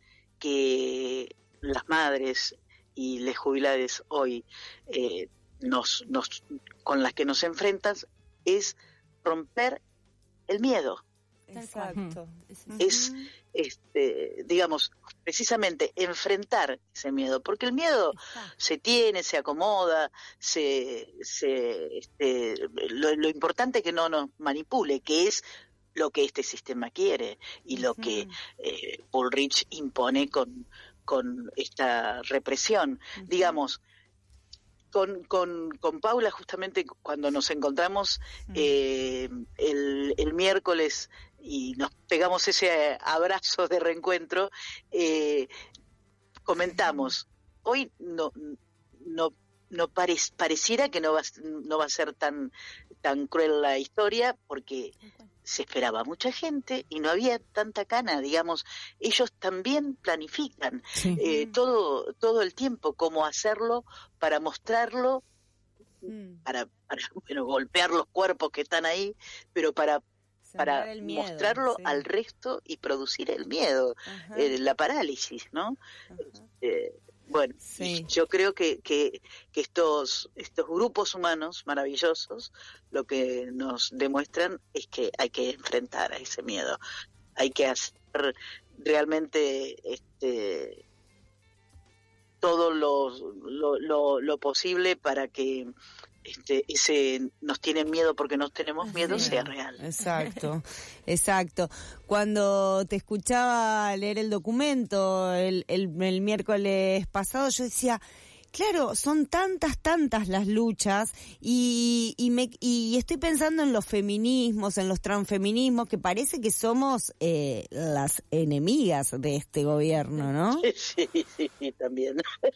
que las madres y les jubiladas hoy eh, nos, nos con las que nos enfrentas es romper el miedo. Exacto. Es, este, digamos, precisamente enfrentar ese miedo, porque el miedo se tiene, se acomoda, se, se, este, lo, lo importante es que no nos manipule, que es lo que este sistema quiere y lo uh-huh. que eh, Bullrich impone con, con esta represión. Uh-huh. Digamos, Con, con, con Paula, justamente cuando nos encontramos mm. eh, el, el miércoles y nos pegamos ese abrazo de reencuentro, eh, comentamos, hoy no no no pare, pareciera que no va, no va a ser tan, tan cruel la historia, porque se esperaba mucha gente y no había tanta cana, digamos. Ellos también planifican sí. eh, todo todo el tiempo cómo hacerlo para mostrarlo, mm. para, para bueno, golpear los cuerpos que están ahí, pero para para miedo, mostrarlo sí. al resto y producir el miedo, eh, la parálisis, ¿no? Eh, bueno, sí. yo creo que, que, que estos estos grupos humanos maravillosos lo que nos demuestran es que hay que enfrentar a ese miedo, hay que hacer realmente este todo lo, lo, lo, lo posible para que este ese nos tienen miedo porque nos tenemos miedo sí. sea real. Exacto, exacto. Cuando te escuchaba leer el documento el, el, el miércoles pasado, yo decía, claro, son tantas, tantas las luchas y, y, me, y estoy pensando en los feminismos, en los transfeminismos, que parece que somos eh, las enemigas de este gobierno, ¿no? Sí, sí, sí, también.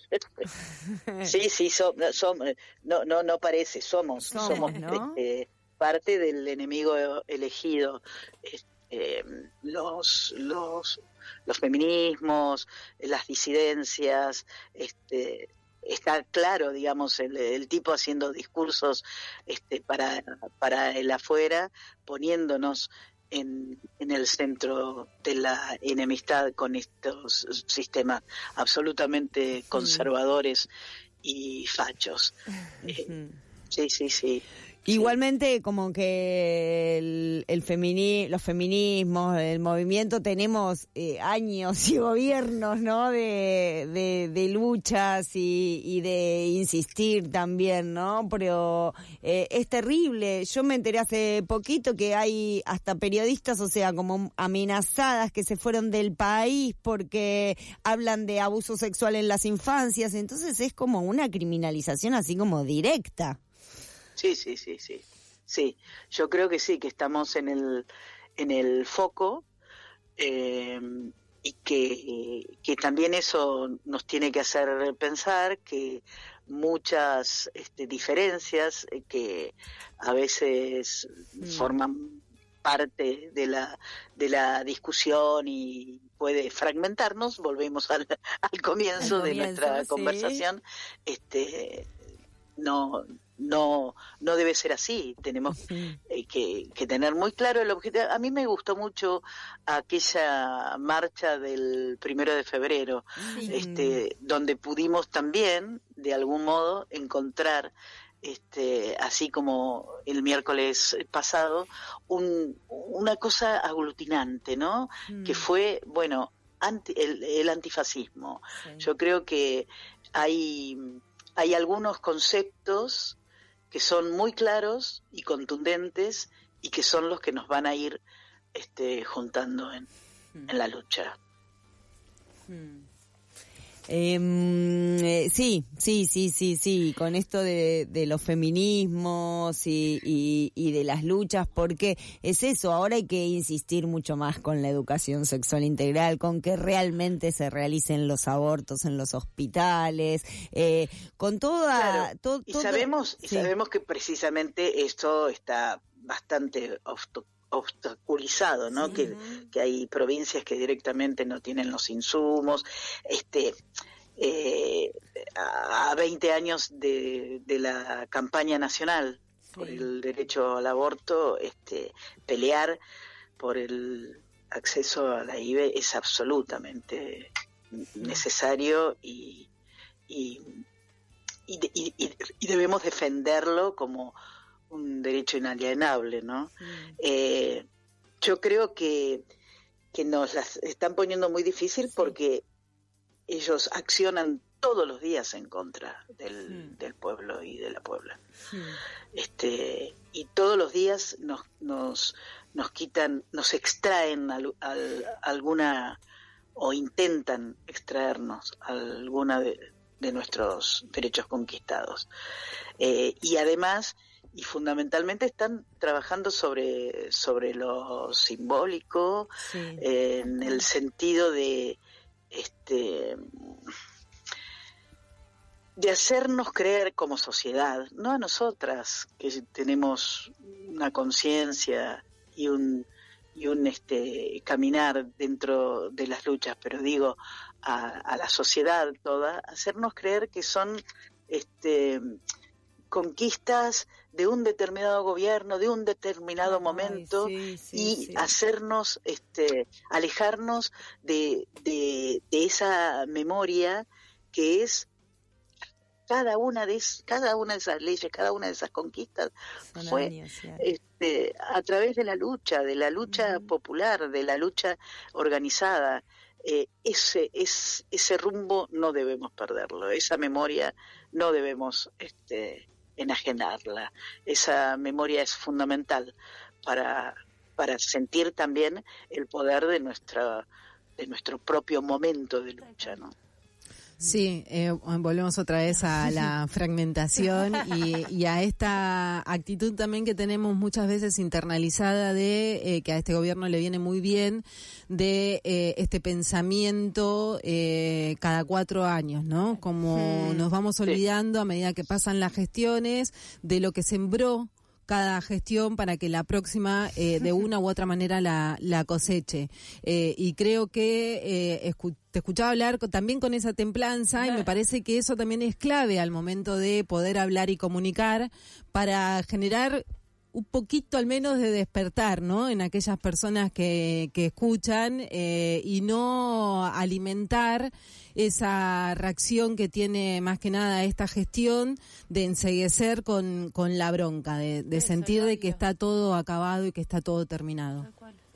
Sí, sí, so, so, no, no, no parece, somos, somos, somos ¿no? este, parte del enemigo elegido. Este, los, los, los feminismos, las disidencias, este está claro, digamos, el, el tipo haciendo discursos este, para para el afuera, poniéndonos en, en el centro de la enemistad con estos sistemas absolutamente conservadores y fachos. Uh-huh. Eh, sí, sí, sí. Igualmente, como que el, el femini, los feminismos, el movimiento, tenemos eh, años y gobiernos, ¿no? De, de, de luchas y, y de insistir también, ¿no? Pero eh, es terrible. Yo me enteré hace poquito que hay hasta periodistas, o sea, como amenazadas, que se fueron del país porque hablan de abuso sexual en las infancias. Entonces es como una criminalización así como directa. Sí, sí, sí, sí, sí. Yo creo que sí, que estamos en el en el foco eh, y que, que también eso nos tiene que hacer pensar que muchas este, diferencias eh, que a veces mm. forman parte de la de la discusión y puede fragmentarnos, volvemos al, al comienzo, comienzo de nuestra sí. conversación, este no no no debe ser así. Tenemos eh, que, que tener muy claro el objetivo. A mí me gustó mucho aquella marcha del primero de febrero, sí. este, donde pudimos también, de algún modo, encontrar, este, así como el miércoles pasado, un, una cosa aglutinante, ¿no? Mm. Que fue, bueno, anti, el, el antifascismo. Sí. Yo creo que hay hay algunos conceptos que son muy claros y contundentes y que son los que nos van a ir este, juntando en, hmm. en la lucha. Hmm. Eh, sí, sí, sí, sí, sí, con esto de, de los feminismos y, y, y de las luchas, porque es eso, ahora hay que insistir mucho más con la educación sexual integral, con que realmente se realicen los abortos en los hospitales, eh, con toda... Claro, to, y todo, sabemos, sí. y sabemos que precisamente esto está bastante obstaculizado, ¿no? Sí. Que, que hay provincias que directamente no tienen los insumos. Este, eh, a veinte años de, de la campaña nacional sí. por el derecho al aborto, este, pelear por el acceso a la I V E es absolutamente sí. necesario y y, y, y y debemos defenderlo como un derecho inalienable, ¿no? Mm. Eh, yo creo que, que nos las están poniendo muy difícil sí. porque ellos accionan todos los días en contra del, mm. del pueblo y de la puebla. Mm. Este, y todos los días nos, nos, nos quitan, nos extraen al, al, alguna, o intentan extraernos alguna de, de nuestros derechos conquistados. Eh, y además, y fundamentalmente están trabajando sobre sobre lo simbólico, sí. eh, en el sentido de este de hacernos creer como sociedad, no a nosotras que tenemos una conciencia y un y un este caminar dentro de las luchas, pero digo a, a la sociedad toda, hacernos creer que son este conquistas de un determinado gobierno, de un determinado Ay, momento, sí, sí, y sí. hacernos, este, alejarnos de, de, de esa memoria que es cada una de es, cada una de esas leyes, cada una de esas conquistas Son fue años, este, a través de la lucha, de la lucha uh-huh. popular, de la lucha organizada. Eh, ese, es, ese rumbo no debemos perderlo, esa memoria no debemos este, enajenarla. Esa memoria es fundamental para, para sentir también el poder de nuestra de nuestro propio momento de lucha, ¿no? Sí, eh, volvemos otra vez a la fragmentación y, y a esta actitud también que tenemos muchas veces internalizada de eh, que a este gobierno le viene muy bien de eh, este pensamiento eh, cada cuatro años, ¿no? Como sí. nos vamos olvidando a medida que pasan las gestiones de lo que sembró cada gestión para que la próxima eh, de una u otra manera la, la coseche. Eh, y creo que eh, escu- te escuchaba hablar con, también con esa templanza y me parece que eso también es clave al momento de poder hablar y comunicar para generar un poquito al menos de despertar, ¿no? En aquellas personas que, que escuchan eh, y no alimentar esa reacción que tiene más que nada esta gestión de enceguecer con, con la bronca, de, de sentir de que está todo acabado y que está todo terminado.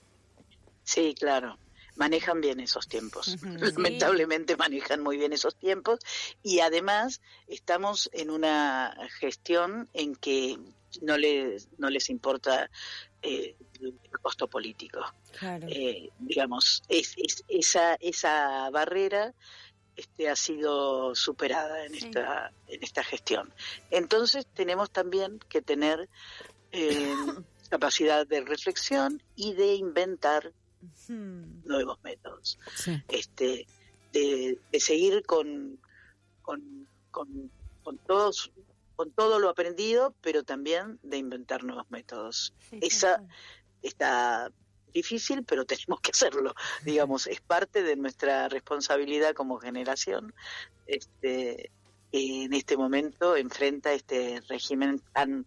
Sí, claro. Manejan bien esos tiempos. Uh-huh, Lamentablemente sí. manejan muy bien esos tiempos y además estamos en una gestión en que no les no les importa eh, el costo político. Claro. Eh, digamos, es, es, esa esa barrera este ha sido superada en sí. esta en esta gestión. Entonces tenemos también que tener eh, capacidad de reflexión y de inventar uh-huh. nuevos métodos. Sí. Este de, de seguir con con con, con todos con todo lo aprendido, pero también de inventar nuevos métodos. Sí, Esa sí. está difícil, pero tenemos que hacerlo. Digamos, es parte de nuestra responsabilidad como generación, este, en este momento enfrenta este régimen tan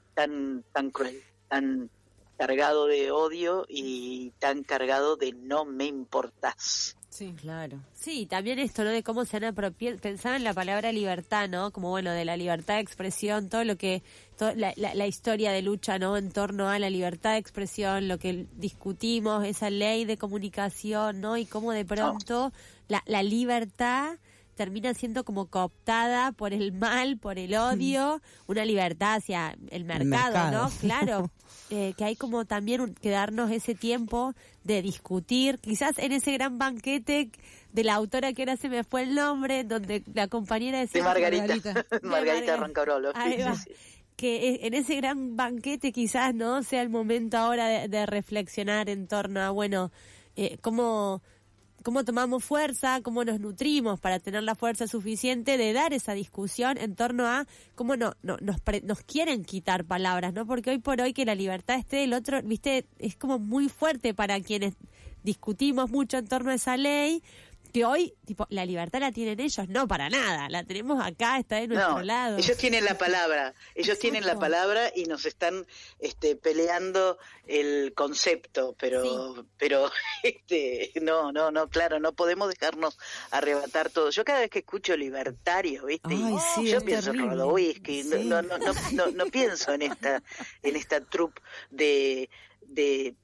tan tan cruel, tan cargado de odio y tan cargado de no me importás. Sí, claro. Sí, también esto, ¿no? De cómo se han apropiado, pensaba en la palabra libertad, ¿no? Como, bueno, de la libertad de expresión, todo lo que, todo, la, la, la historia de lucha, ¿no? En torno a la libertad de expresión, lo que discutimos, esa ley de comunicación, ¿no? Y cómo de pronto la, la libertad termina siendo como cooptada por el mal, por el odio, una libertad hacia el mercado, el mercado. ¿no? Claro, eh, que hay como también un, que darnos ese tiempo de discutir, quizás en ese gran banquete de la autora que ahora se me fue el nombre, donde la compañera decía... De Margarita, Margarita, Margarita Roncabrolo. Ahí va. Sí, sí. Que en ese gran banquete quizás no sea el momento ahora de, de reflexionar en torno a, bueno, eh, cómo... cómo tomamos fuerza, cómo nos nutrimos para tener la fuerza suficiente de dar esa discusión en torno a cómo no, no nos pre, nos quieren quitar palabras, ¿no? Porque hoy por hoy que la libertad esté del otro, viste, es como muy fuerte para quienes discutimos mucho en torno a esa ley, que hoy, tipo, la libertad la tienen ellos, no para nada, la tenemos acá, está de nuestro no, lado. Ellos tienen la palabra, ellos Exacto. tienen la palabra y nos están este, peleando el concepto, pero sí. pero este no, no, no, claro, no podemos dejarnos arrebatar todo. Yo cada vez que escucho libertario, ¿viste? Ay, sí, yo pienso en Rodowski, sí. no, no, no, no, no pienso en esta, en esta troupe de de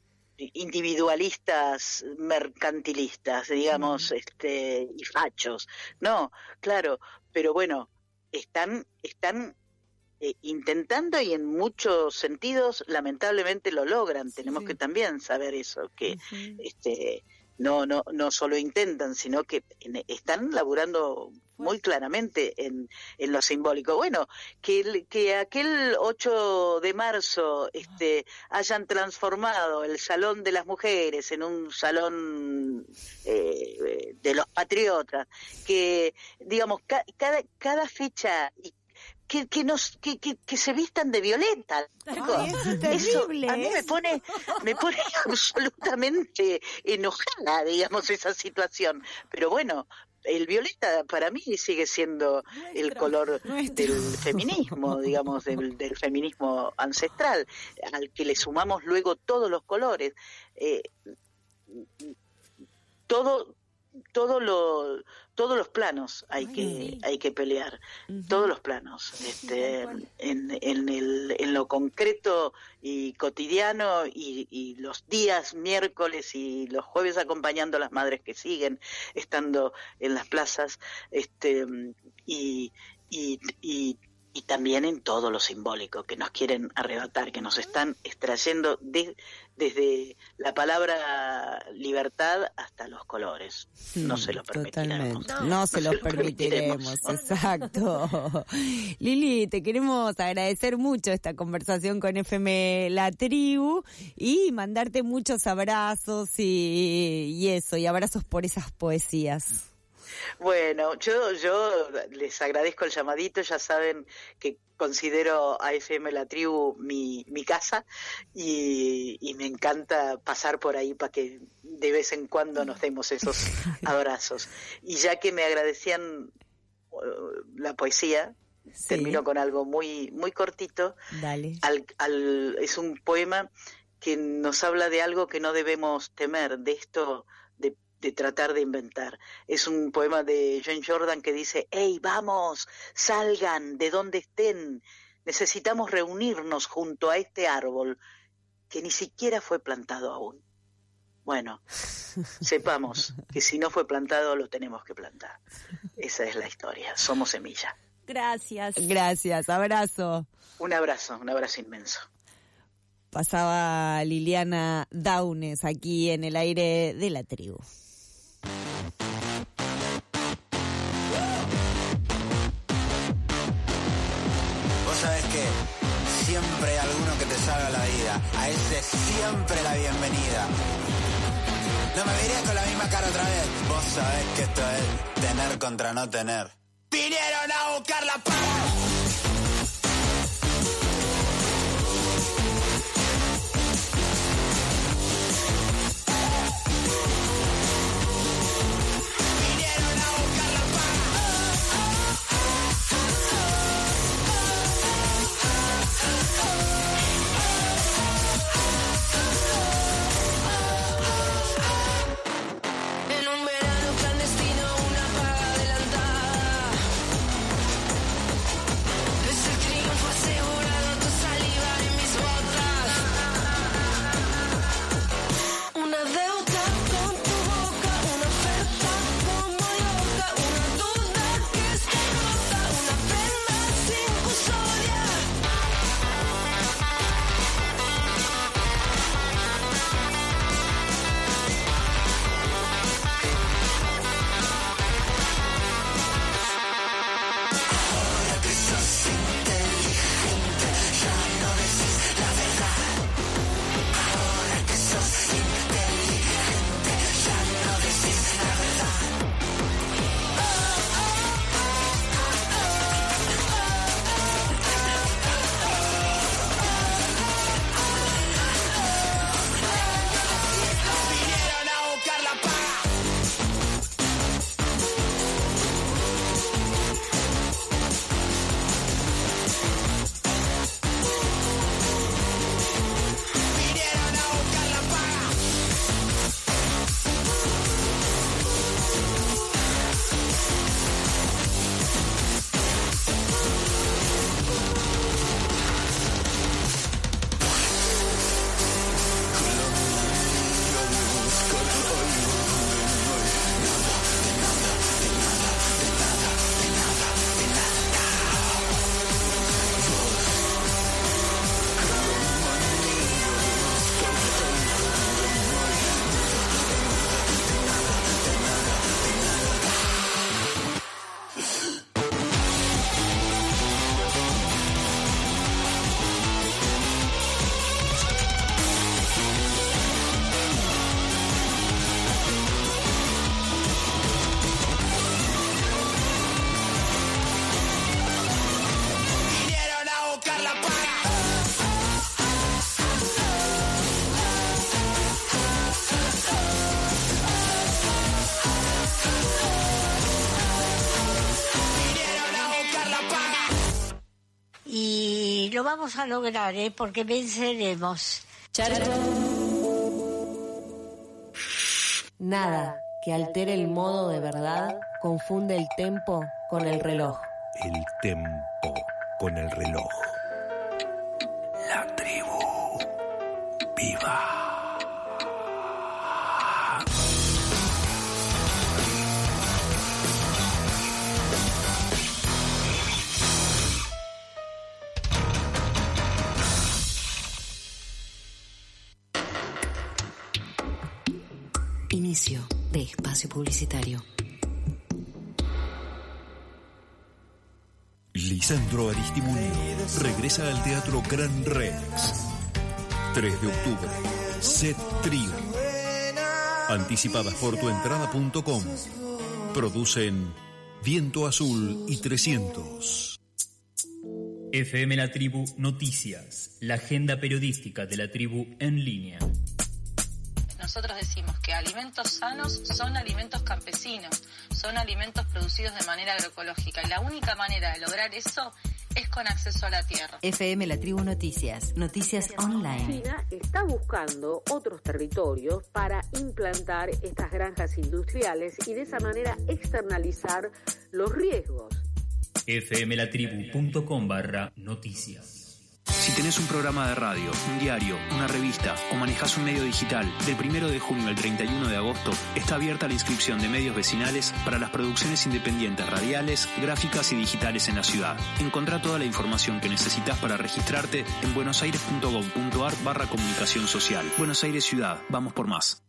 individualistas mercantilistas, digamos, mm. este y fachos. No, claro, pero bueno, están están eh, intentando y en muchos sentidos lamentablemente lo logran. Sí, Tenemos sí. que también saber eso, que uh-huh. este no no no solo intentan, sino que en, están laburando muy claramente en, en lo simbólico. Bueno, que, que aquel ocho de marzo este, hayan transformado el Salón de las Mujeres en un salón eh, de los patriotas, que, digamos, ca, cada, cada fecha... Que, que nos que, que, que se vistan de violeta. Ay, eso es terrible. Eso a mí me pone me pone absolutamente enojada, digamos, esa situación. Pero bueno, el violeta para mí sigue siendo nuestro, el color nuestro. del feminismo, digamos, del, del feminismo ancestral, al que le sumamos luego todos los colores. Eh, todo todo lo todos los planos hay Ay, que sí. hay que pelear, uh-huh. todos los planos, este en, en el en lo concreto y cotidiano y, y los días miércoles y los jueves acompañando a las madres que siguen estando en las plazas, este y y, y y también en todo lo simbólico que nos quieren arrebatar, que nos están extrayendo de, desde la palabra libertad hasta los colores. No se lo permitiremos. No, no se lo permitiremos, exacto. Lili, te queremos agradecer mucho esta conversación con F M La Tribu y mandarte muchos abrazos y, y eso, y abrazos por esas poesías. Bueno, yo yo les agradezco el llamadito, ya saben que considero a F M La Tribu mi, mi casa y, y me encanta pasar por ahí para que de vez en cuando nos demos esos abrazos. Y ya que me agradecían uh, la poesía, sí. termino con algo muy muy cortito. Dale. Al, al, es un poema que nos habla de algo que no debemos temer, de esto de de tratar de inventar. Es un poema de Jane Jordan que dice: ¡Hey, vamos! ¡Salgan de donde estén! Necesitamos reunirnos junto a este árbol que ni siquiera fue plantado aún. Bueno, sepamos que si no fue plantado, lo tenemos que plantar. Esa es la historia. Somos semilla. Gracias. Gracias. Abrazo. Un abrazo, un abrazo inmenso. Pasaba Liliana Daunes aquí en el aire de La Tribu. Vos sabés que siempre hay alguno que te salva la vida. A ese siempre la bienvenida. No me miré con la misma cara otra vez. Vos sabés que esto es tener contra no tener. ¡Vinieron a buscar la paz! Vinieron a buscar la paz. Sí, lo vamos a lograr, ¿eh? Porque venceremos. Nada que altere el modo de verdad confunde el tempo con el reloj. El tempo con el reloj. La tribu viva. Inicio de espacio publicitario. Lisandro Aristimuño regresa al Teatro Gran Rex. tres de octubre. Set Trío. Anticipadas por tuentrada punto com. Producen Viento Azul y trescientos. F M La Tribu Noticias, la agenda periodística de la tribu en línea. Nosotros decimos que alimentos sanos son alimentos campesinos, son alimentos producidos de manera agroecológica y la única manera de lograr eso es con acceso a la tierra. F M La Tribu Noticias, noticias online. China está buscando otros territorios para implantar estas granjas industriales y de esa manera externalizar los riesgos. F M La Tribu punto com barra noticias. Si tenés un programa de radio, un diario, una revista o manejás un medio digital, del primero de junio al treinta y uno de agosto está abierta la inscripción de medios vecinales para las producciones independientes radiales, gráficas y digitales en la ciudad. Encontrá toda la información que necesitas para registrarte en buenosaires punto gov punto ar barra comunicación social. Buenos Aires Ciudad, vamos por más.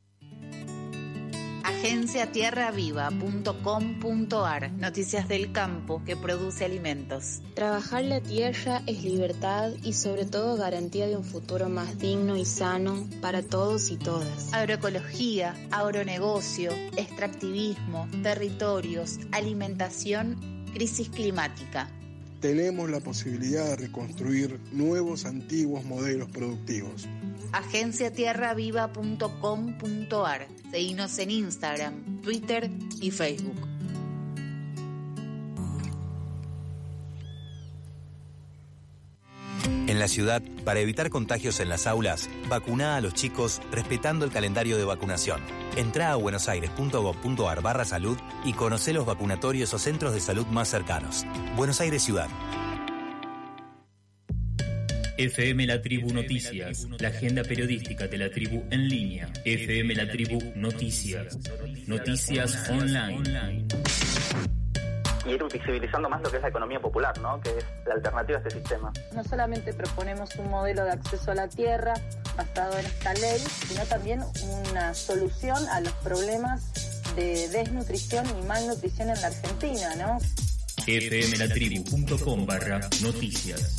agencia tierra viva punto com punto ar. Noticias del campo que produce alimentos. Trabajar la tierra es libertad y sobre todo garantía de un futuro más digno y sano para todos y todas. Agroecología, agronegocio, extractivismo, territorios, alimentación, crisis climática. Tenemos la posibilidad de reconstruir nuevos antiguos modelos productivos. agencia tierra viva punto com punto ar. Seguinos en Instagram, Twitter y Facebook. En la ciudad, para evitar contagios en las aulas, vacuná a los chicos respetando el calendario de vacunación. Entrá a buenosaires punto gov punto ar barra salud y conocé los vacunatorios o centros de salud más cercanos. Buenos Aires Ciudad. F M La Tribu Noticias, la agenda periodística de la tribu en línea. F M La Tribu Noticias, noticias online. Y ir visibilizando más lo que es la economía popular, ¿no? Que es la alternativa a este sistema. No solamente proponemos un modelo de acceso a la tierra basado en esta ley, sino también una solución a los problemas de desnutrición y malnutrición en la Argentina, ¿no? F M La Tribu punto com barra noticias.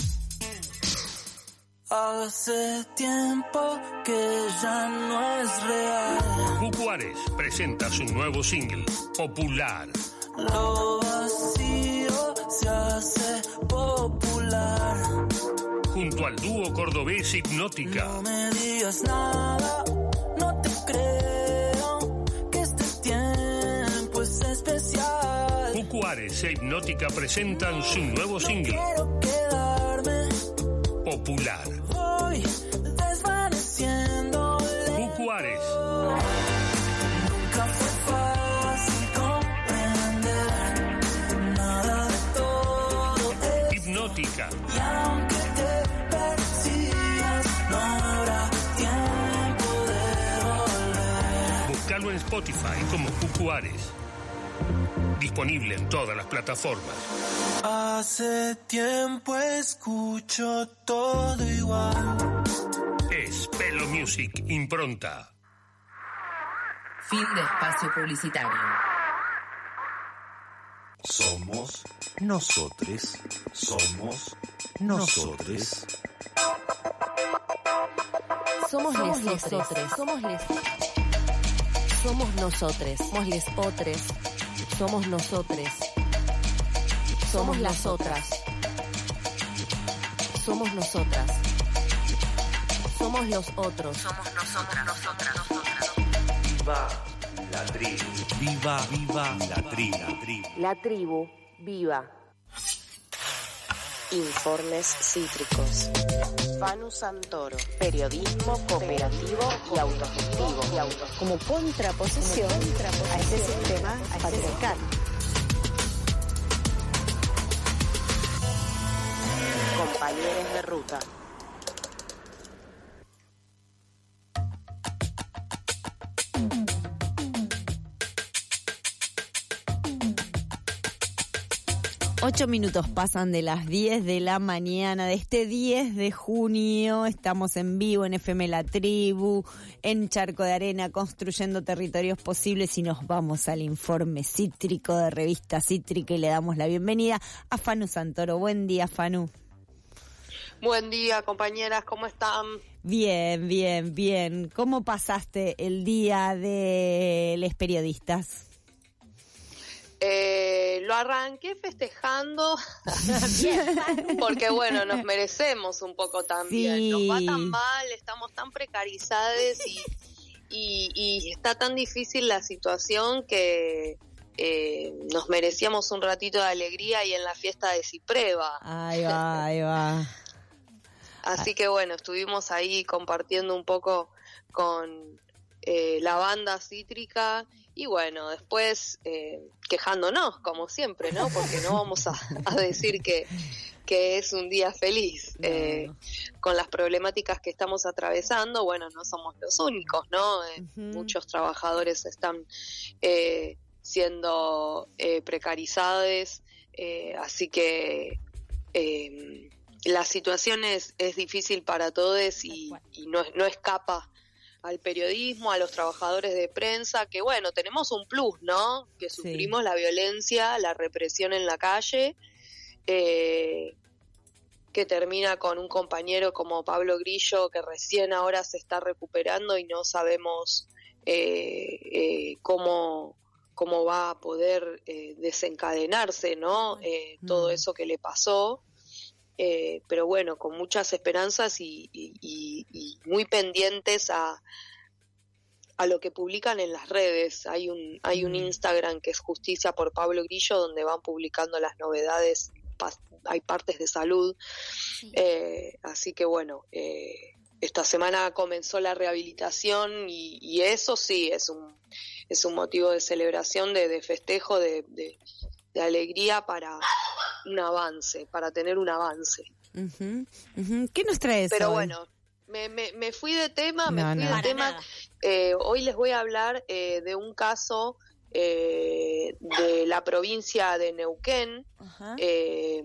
Hace tiempo que ya no es real. Cucu Juárez presenta su nuevo single, Popular. Lo vacío se hace popular. Junto al dúo cordobés Hipnótica. No me digas nada, no te creo que este tiempo es especial. Cucu Juárez e Hipnótica presentan su nuevo single, Quiero quedarme Popular. Voy desvaneciendo. Cucu Juárez. Nunca fue fácil comprender nada de todo es. Hipnótica. Y aunque te persigas, no habrá tiempo de volver. Búscalo en Spotify como Cucu Juárez. Disponible en todas las plataformas. Hace tiempo escucho todo igual. Es Pelo Music, impronta. Fin de espacio publicitario. Somos nosotres. Somos nosotres. Somos lesotres. Somos les. Somos nosotres. Somos lesotres. Somos nosotres. Somos las otras. Somos nosotras. Somos los otros. Somos nosotras. Nosotras. Viva la tribu. Viva, viva la tribu. La tribu viva. Informes cítricos. Fanu Santoro, periodismo cooperativo y autogestivo. Y auto. Como contraposición, Como contraposición a ese sistema patriarcal. Compañeros de ruta. Ocho minutos pasan de las diez de la mañana de este diez de junio. Estamos en vivo en F M La Tribu, en Charco de Arena, construyendo territorios posibles, y nos vamos al informe cítrico de Revista Cítrica y le damos la bienvenida a Fanu Santoro. Buen día, Fanu. Buen día, compañeras, ¿cómo están? Bien, bien, bien. ¿Cómo pasaste el día de los periodistas? Eh, lo arranqué festejando porque bueno, nos merecemos un poco también. Sí. Nos va tan mal, estamos tan precarizados y, y, y está tan difícil la situación que eh, nos merecíamos un ratito de alegría y en la fiesta de Cipreva. Ahí va, ahí va. Así que bueno, estuvimos ahí compartiendo un poco con eh, la banda cítrica. Y bueno, después eh, quejándonos, como siempre, ¿no? Porque no vamos a, a decir que, que es un día feliz. No. Eh, con las problemáticas que estamos atravesando, bueno, no somos los únicos, ¿no? Eh, uh-huh. Muchos trabajadores están eh, siendo eh, precarizados, eh, así que eh, la situación es, es difícil para todos y, y no, no escapa al periodismo, a los trabajadores de prensa, que bueno, tenemos un plus, ¿no? Que sufrimos sí. la violencia, la represión en la calle, eh, que termina con un compañero como Pablo Grillo, que recién ahora se está recuperando y no sabemos eh, eh, cómo, cómo va a poder eh, desencadenarse, ¿no? Eh, todo eso que le pasó. Eh, pero bueno, con muchas esperanzas y, y, y, y muy pendientes a, a lo que publican en las redes. Hay un hay un Instagram que es Justicia por Pablo Grillo, donde van publicando las novedades, hay partes de salud. Sí. Eh, así que bueno, eh, esta semana comenzó la rehabilitación y, y eso sí es un es un motivo de celebración, de, de festejo, de, de de alegría para un avance, para tener un avance. Uh-huh, uh-huh. ¿Qué nos traes Pero hoy? bueno, me, me, me fui de tema, me no, fui no. de tema. Eh, hoy les voy a hablar eh, de un caso eh, de la provincia de Neuquén, uh-huh. eh,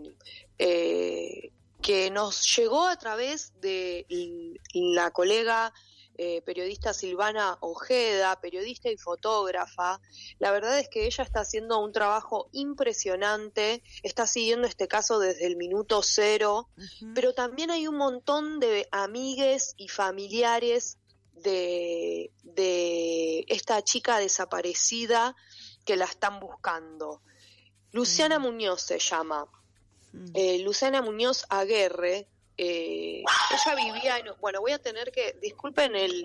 eh, que nos llegó a través de la colega Eh, periodista Silvana Ojeda, periodista y fotógrafa. La verdad es que ella está haciendo un trabajo impresionante, está siguiendo este caso desde el minuto cero, uh-huh. pero también hay un montón de amigues y familiares de, de esta chica desaparecida que la están buscando. Luciana uh-huh. Muñoz se llama, uh-huh. eh, Luciana Muñoz Aguerre. Eh, ella vivía en, bueno, voy a tener que, disculpen el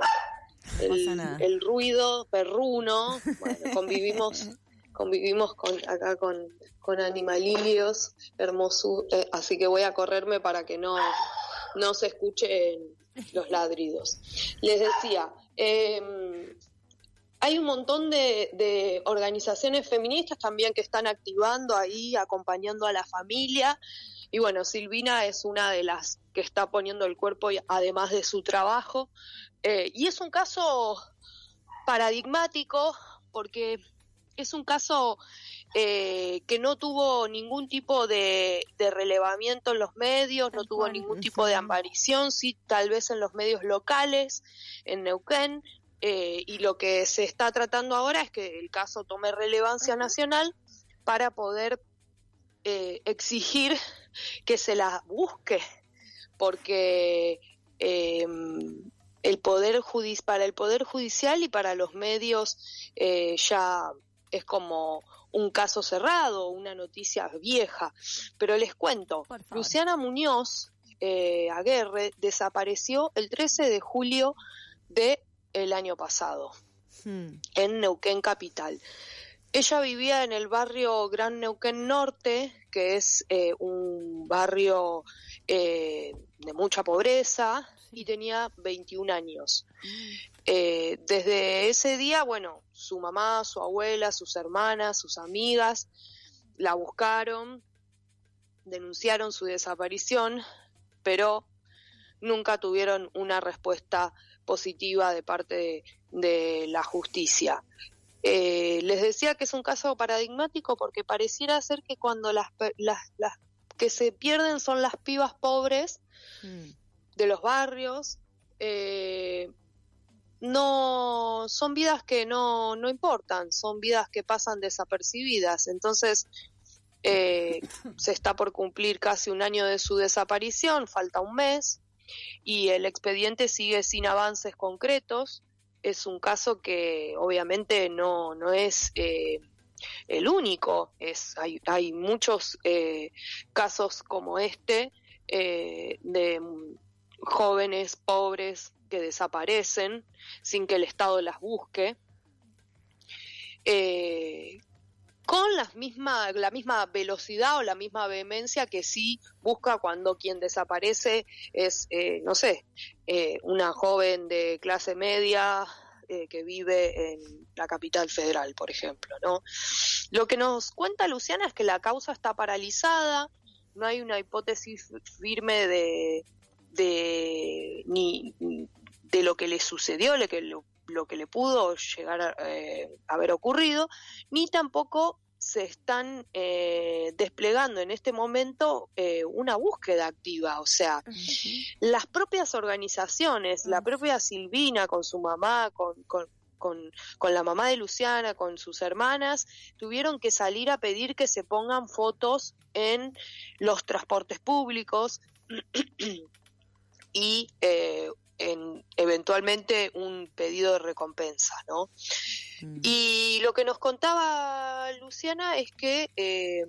el, el ruido perruno, bueno, convivimos convivimos con acá con, con animalillos hermosos, eh, así que voy a correrme para que no no se escuchen los ladridos. Les decía, eh, hay un montón de, de organizaciones feministas también que están activando ahí, acompañando a la familia. Y bueno, Silvina es una de las que está poniendo el cuerpo además de su trabajo. Eh, y es un caso paradigmático porque es un caso eh, que no tuvo ningún tipo de, de relevamiento en los medios, no tuvo ningún tipo de aparición, sí tal vez en los medios locales, en Neuquén. Eh, y lo que se está tratando ahora es que el caso tome relevancia nacional para poder eh, exigir que se la busque, porque eh, el poder judici- para el poder judicial y para los medios eh, ya es como un caso cerrado, una noticia vieja. Pero les cuento, Luciana Muñoz eh, Aguerre desapareció el trece de julio de el año pasado hmm. en Neuquén capital. ella vivía en el barrio Gran Neuquén Norte, que es eh, un barrio eh, de mucha pobreza, y tenía veintiún años. Eh, desde ese día, bueno, su mamá, su abuela, sus hermanas, sus amigas la buscaron, denunciaron su desaparición, pero nunca tuvieron una respuesta positiva de parte de, de la justicia. Eh, les decía que es un caso paradigmático porque pareciera ser que cuando las, las, las que se pierden son las pibas pobres mm. de los barrios, eh, no son vidas que no, no importan, son vidas que pasan desapercibidas. Entonces eh, se está por cumplir casi un año de su desaparición, falta un mes, y el expediente sigue sin avances concretos. Es un caso que obviamente no, no es eh, el único, es, hay, hay muchos eh, casos como este eh, de jóvenes pobres que desaparecen sin que el Estado las busque, eh, con las misma, la misma velocidad o la misma vehemencia que sí busca cuando quien desaparece es, eh, no sé, eh, una joven de clase media eh, que vive en la capital federal, por ejemplo, ¿no? Lo que nos cuenta Luciana es que la causa está paralizada, no hay una hipótesis firme de, de ni de lo que le sucedió, lo que lo, lo que le pudo llegar a eh, haber ocurrido, ni tampoco se están eh, desplegando en este momento eh, una búsqueda activa. O sea, uh-huh. las propias organizaciones, uh-huh. la propia Silvina con su mamá, con, con, con, con la mamá de Luciana, con sus hermanas, tuvieron que salir a pedir que se pongan fotos en los transportes públicos y eh, en eventualmente un pedido de recompensa, ¿no? Mm. Y lo que nos contaba Luciana es que eh,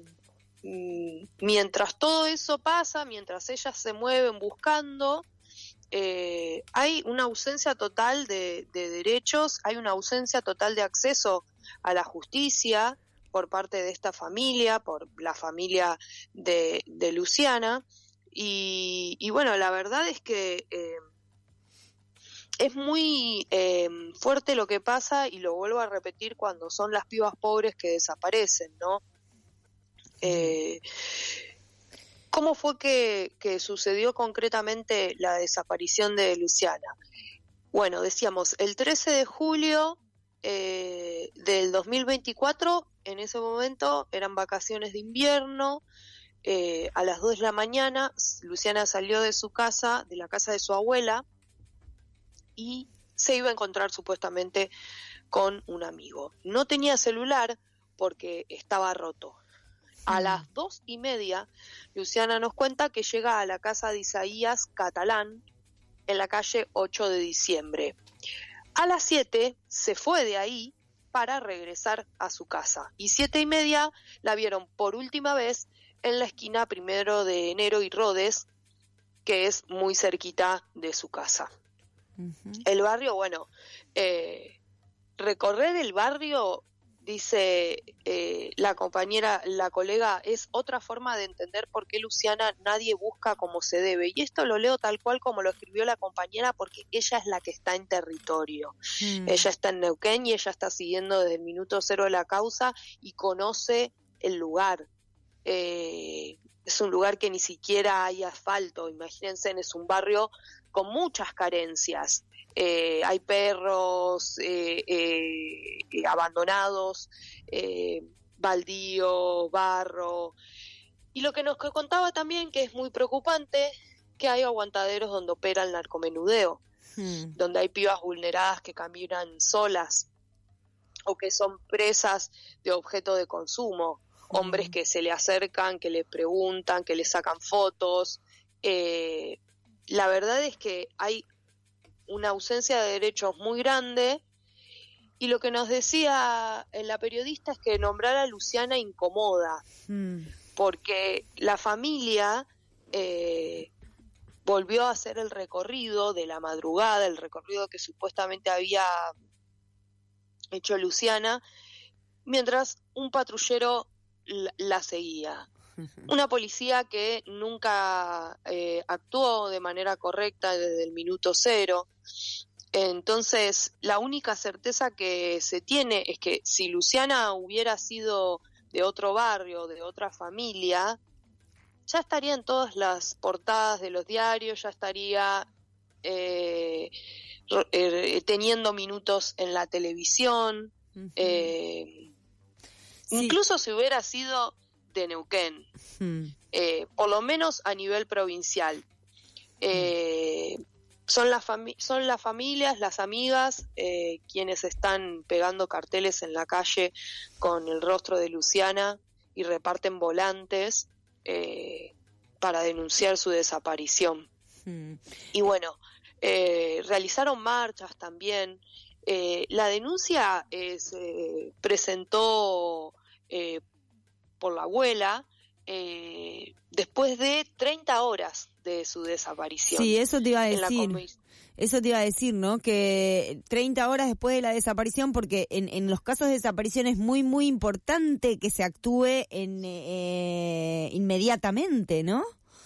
mientras todo eso pasa, mientras ellas se mueven buscando, eh, hay una ausencia total de, de derechos, hay una ausencia total de acceso a la justicia por parte de esta familia, por la familia de, de Luciana, y, y bueno, la verdad es que eh, es muy eh, fuerte lo que pasa, y lo vuelvo a repetir, cuando son las pibas pobres que desaparecen, ¿no? Eh, ¿Cómo fue que, que sucedió concretamente la desaparición de Luciana? Bueno, decíamos, el trece de julio eh, del dos mil veinticuatro, en ese momento eran vacaciones de invierno, eh, a las dos de la mañana, Luciana salió de su casa, de la casa de su abuela, y se iba a encontrar supuestamente con un amigo. No tenía celular porque estaba roto. A mm. las dos y media, Luciana nos cuenta que llega a la casa de Isaías Catalán, en la calle ocho de diciembre. A las siete se fue de ahí para regresar a su casa. Y siete y media la vieron por última vez en la esquina Primero de Enero y Rodes, que es muy cerquita de su casa. Uh-huh. El barrio, bueno, eh, recorrer el barrio, dice eh, la compañera, la colega, es otra forma de entender por qué Luciana nadie busca como se debe. Y esto lo leo tal cual como lo escribió la compañera, porque ella es la que está en territorio. Mm. Ella está en Neuquén y ella está siguiendo desde el minuto cero la causa y conoce el lugar. Eh, es un lugar que ni siquiera hay asfalto, imagínense, es un barrio con muchas carencias. Eh, hay perros eh, eh, eh, abandonados, eh, baldío, barro. Y lo que nos contaba también, que es muy preocupante, que hay aguantaderos donde opera el narcomenudeo, hmm. donde hay pibas vulneradas que caminan solas o que son presas de objeto de consumo, hmm. hombres que se le acercan, que le preguntan, que le sacan fotos. Eh, la verdad es que hay una ausencia de derechos muy grande, y lo que nos decía la periodista es que nombrar a Luciana incomoda, mm. porque la familia eh, volvió a hacer el recorrido de la madrugada, el recorrido que supuestamente había hecho Luciana, mientras un patrullero la, la seguía. Una policía que nunca eh, actuó de manera correcta desde el minuto cero. Entonces, la única certeza que se tiene es que si Luciana hubiera sido de otro barrio, de otra familia, ya estaría en todas las portadas de los diarios, ya estaría eh, eh, teniendo minutos en la televisión. Uh-huh. eh, sí. Incluso si hubiera sido de Neuquén, uh-huh. eh, por lo menos a nivel provincial. Eh, uh-huh. Son las, fami- son las familias, las amigas, eh, quienes están pegando carteles en la calle con el rostro de Luciana y reparten volantes eh, para denunciar su desaparición. Mm. Y bueno, eh, realizaron marchas también. Eh, la denuncia eh, se presentó eh, por la abuela eh, después de treinta horas de su desaparición. Sí, eso te iba a decir. Eso te iba a decir, ¿no? Que treinta horas después de la desaparición, porque en, en los casos de desaparición es muy, muy importante que se actúe en, eh, inmediatamente, ¿no?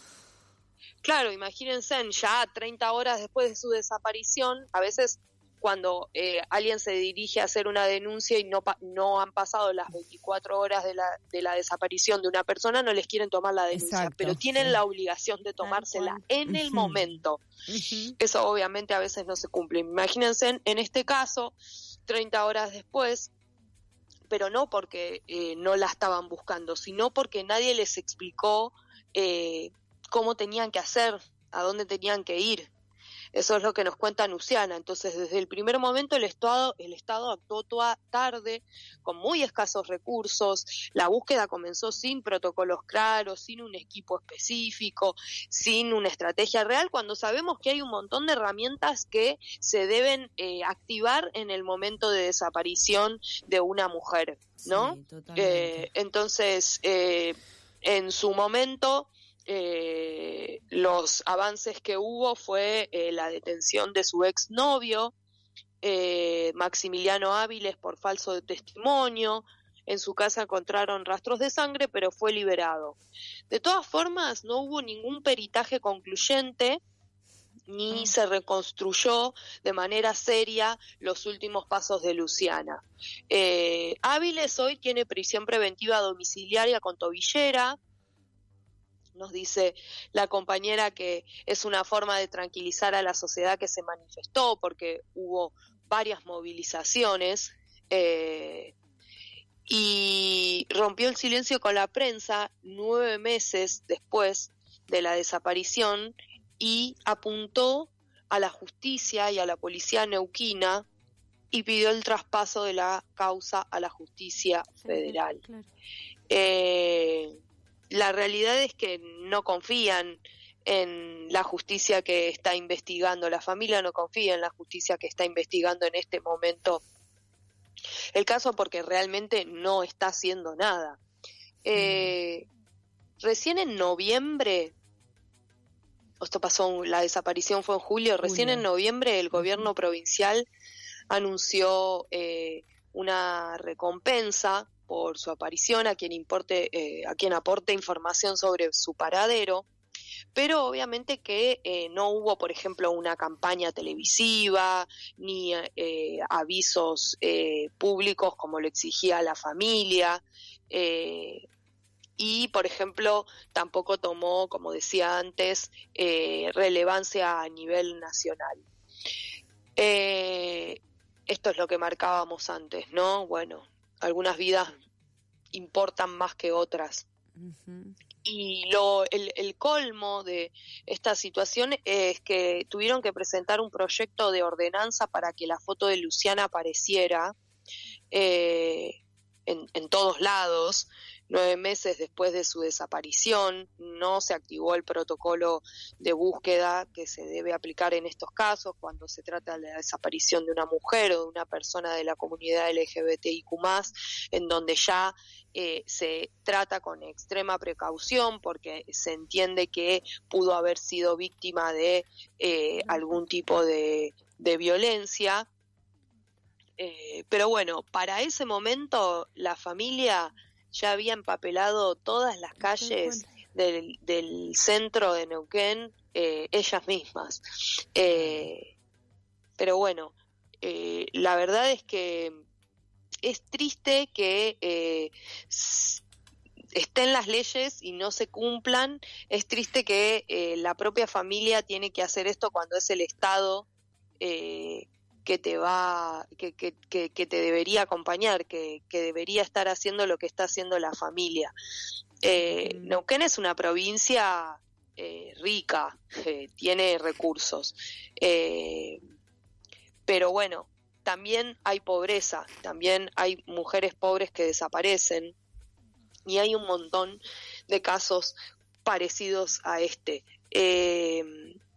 Claro, imagínense, ya treinta horas después de su desaparición, a veces cuando eh, alguien se dirige a hacer una denuncia y no no han pasado las veinticuatro horas de la de la desaparición de una persona, no les quieren tomar la denuncia. Exacto, pero tienen sí. la obligación de tomársela en el uh-huh. momento. Uh-huh. Eso obviamente a veces no se cumple. Imagínense en, en este caso, treinta horas después, pero no porque eh, no la estaban buscando, sino porque nadie les explicó eh, cómo tenían que hacer, a dónde tenían que ir. Eso es lo que nos cuenta Luciana. Entonces, desde el primer momento el Estado, el Estado actuó toda tarde, con muy escasos recursos. La búsqueda comenzó sin protocolos claros, sin un equipo específico, sin una estrategia real, cuando sabemos que hay un montón de herramientas que se deben eh, activar en el momento de desaparición de una mujer, ¿no? Sí, eh, entonces, eh, en su momento... Eh, los avances que hubo fue eh, la detención de su exnovio, eh, Maximiliano Áviles, por falso testimonio. En su casa encontraron rastros de sangre, pero fue liberado. De todas formas, no hubo ningún peritaje concluyente, ni se reconstruyó de manera seria los últimos pasos de Luciana. Eh, Áviles hoy tiene prisión preventiva domiciliaria con tobillera. Nos dice la compañera que es una forma de tranquilizar a la sociedad que se manifestó, porque hubo varias movilizaciones, eh, y rompió el silencio con la prensa nueve meses después de la desaparición y apuntó a la justicia y a la policía neuquina y pidió el traspaso de la causa a la justicia federal. Claro, claro. Eh, La realidad es que no confían en la justicia que está investigando, la familia no confía en la justicia que está investigando en este momento el caso, porque realmente no está haciendo nada. Eh, recién en noviembre, esto pasó, la desaparición fue en julio, recién julio. en noviembre el gobierno provincial anunció eh, una recompensa por su aparición a quien importe, eh, a quien aporte información sobre su paradero, pero obviamente que eh, no hubo, por ejemplo, una campaña televisiva ni eh, avisos eh, públicos como lo exigía la familia, eh, y, por ejemplo, tampoco tomó, como decía antes, eh, relevancia a nivel nacional. Eh, esto es lo que marcábamos antes, ¿no? Bueno, algunas vidas importan más que otras. Uh-huh. Y lo el, el colmo de esta situación es que tuvieron que presentar un proyecto de ordenanza para que la foto de Luciana apareciera eh, en, en todos lados. Nueve meses después de su desaparición, no se activó el protocolo de búsqueda que se debe aplicar en estos casos cuando se trata de la desaparición de una mujer o de una persona de la comunidad L G B T I Q más, en donde ya eh, se trata con extrema precaución porque se entiende que pudo haber sido víctima de eh, algún tipo de, de violencia. Eh, pero bueno, para ese momento la familia ya había empapelado todas las calles del, del centro de Neuquén, eh, ellas mismas. Eh, pero bueno, eh, la verdad es que es triste que eh, estén las leyes y no se cumplan. Es triste que eh, la propia familia tiene que hacer esto cuando es el Estado eh, que te va, que, que, que, que te debería acompañar, que, que debería estar haciendo lo que está haciendo la familia. Eh, Neuquén es una provincia eh, rica, eh, tiene recursos, eh, pero bueno, también hay pobreza, también hay mujeres pobres que desaparecen y hay un montón de casos parecidos a este. Eh,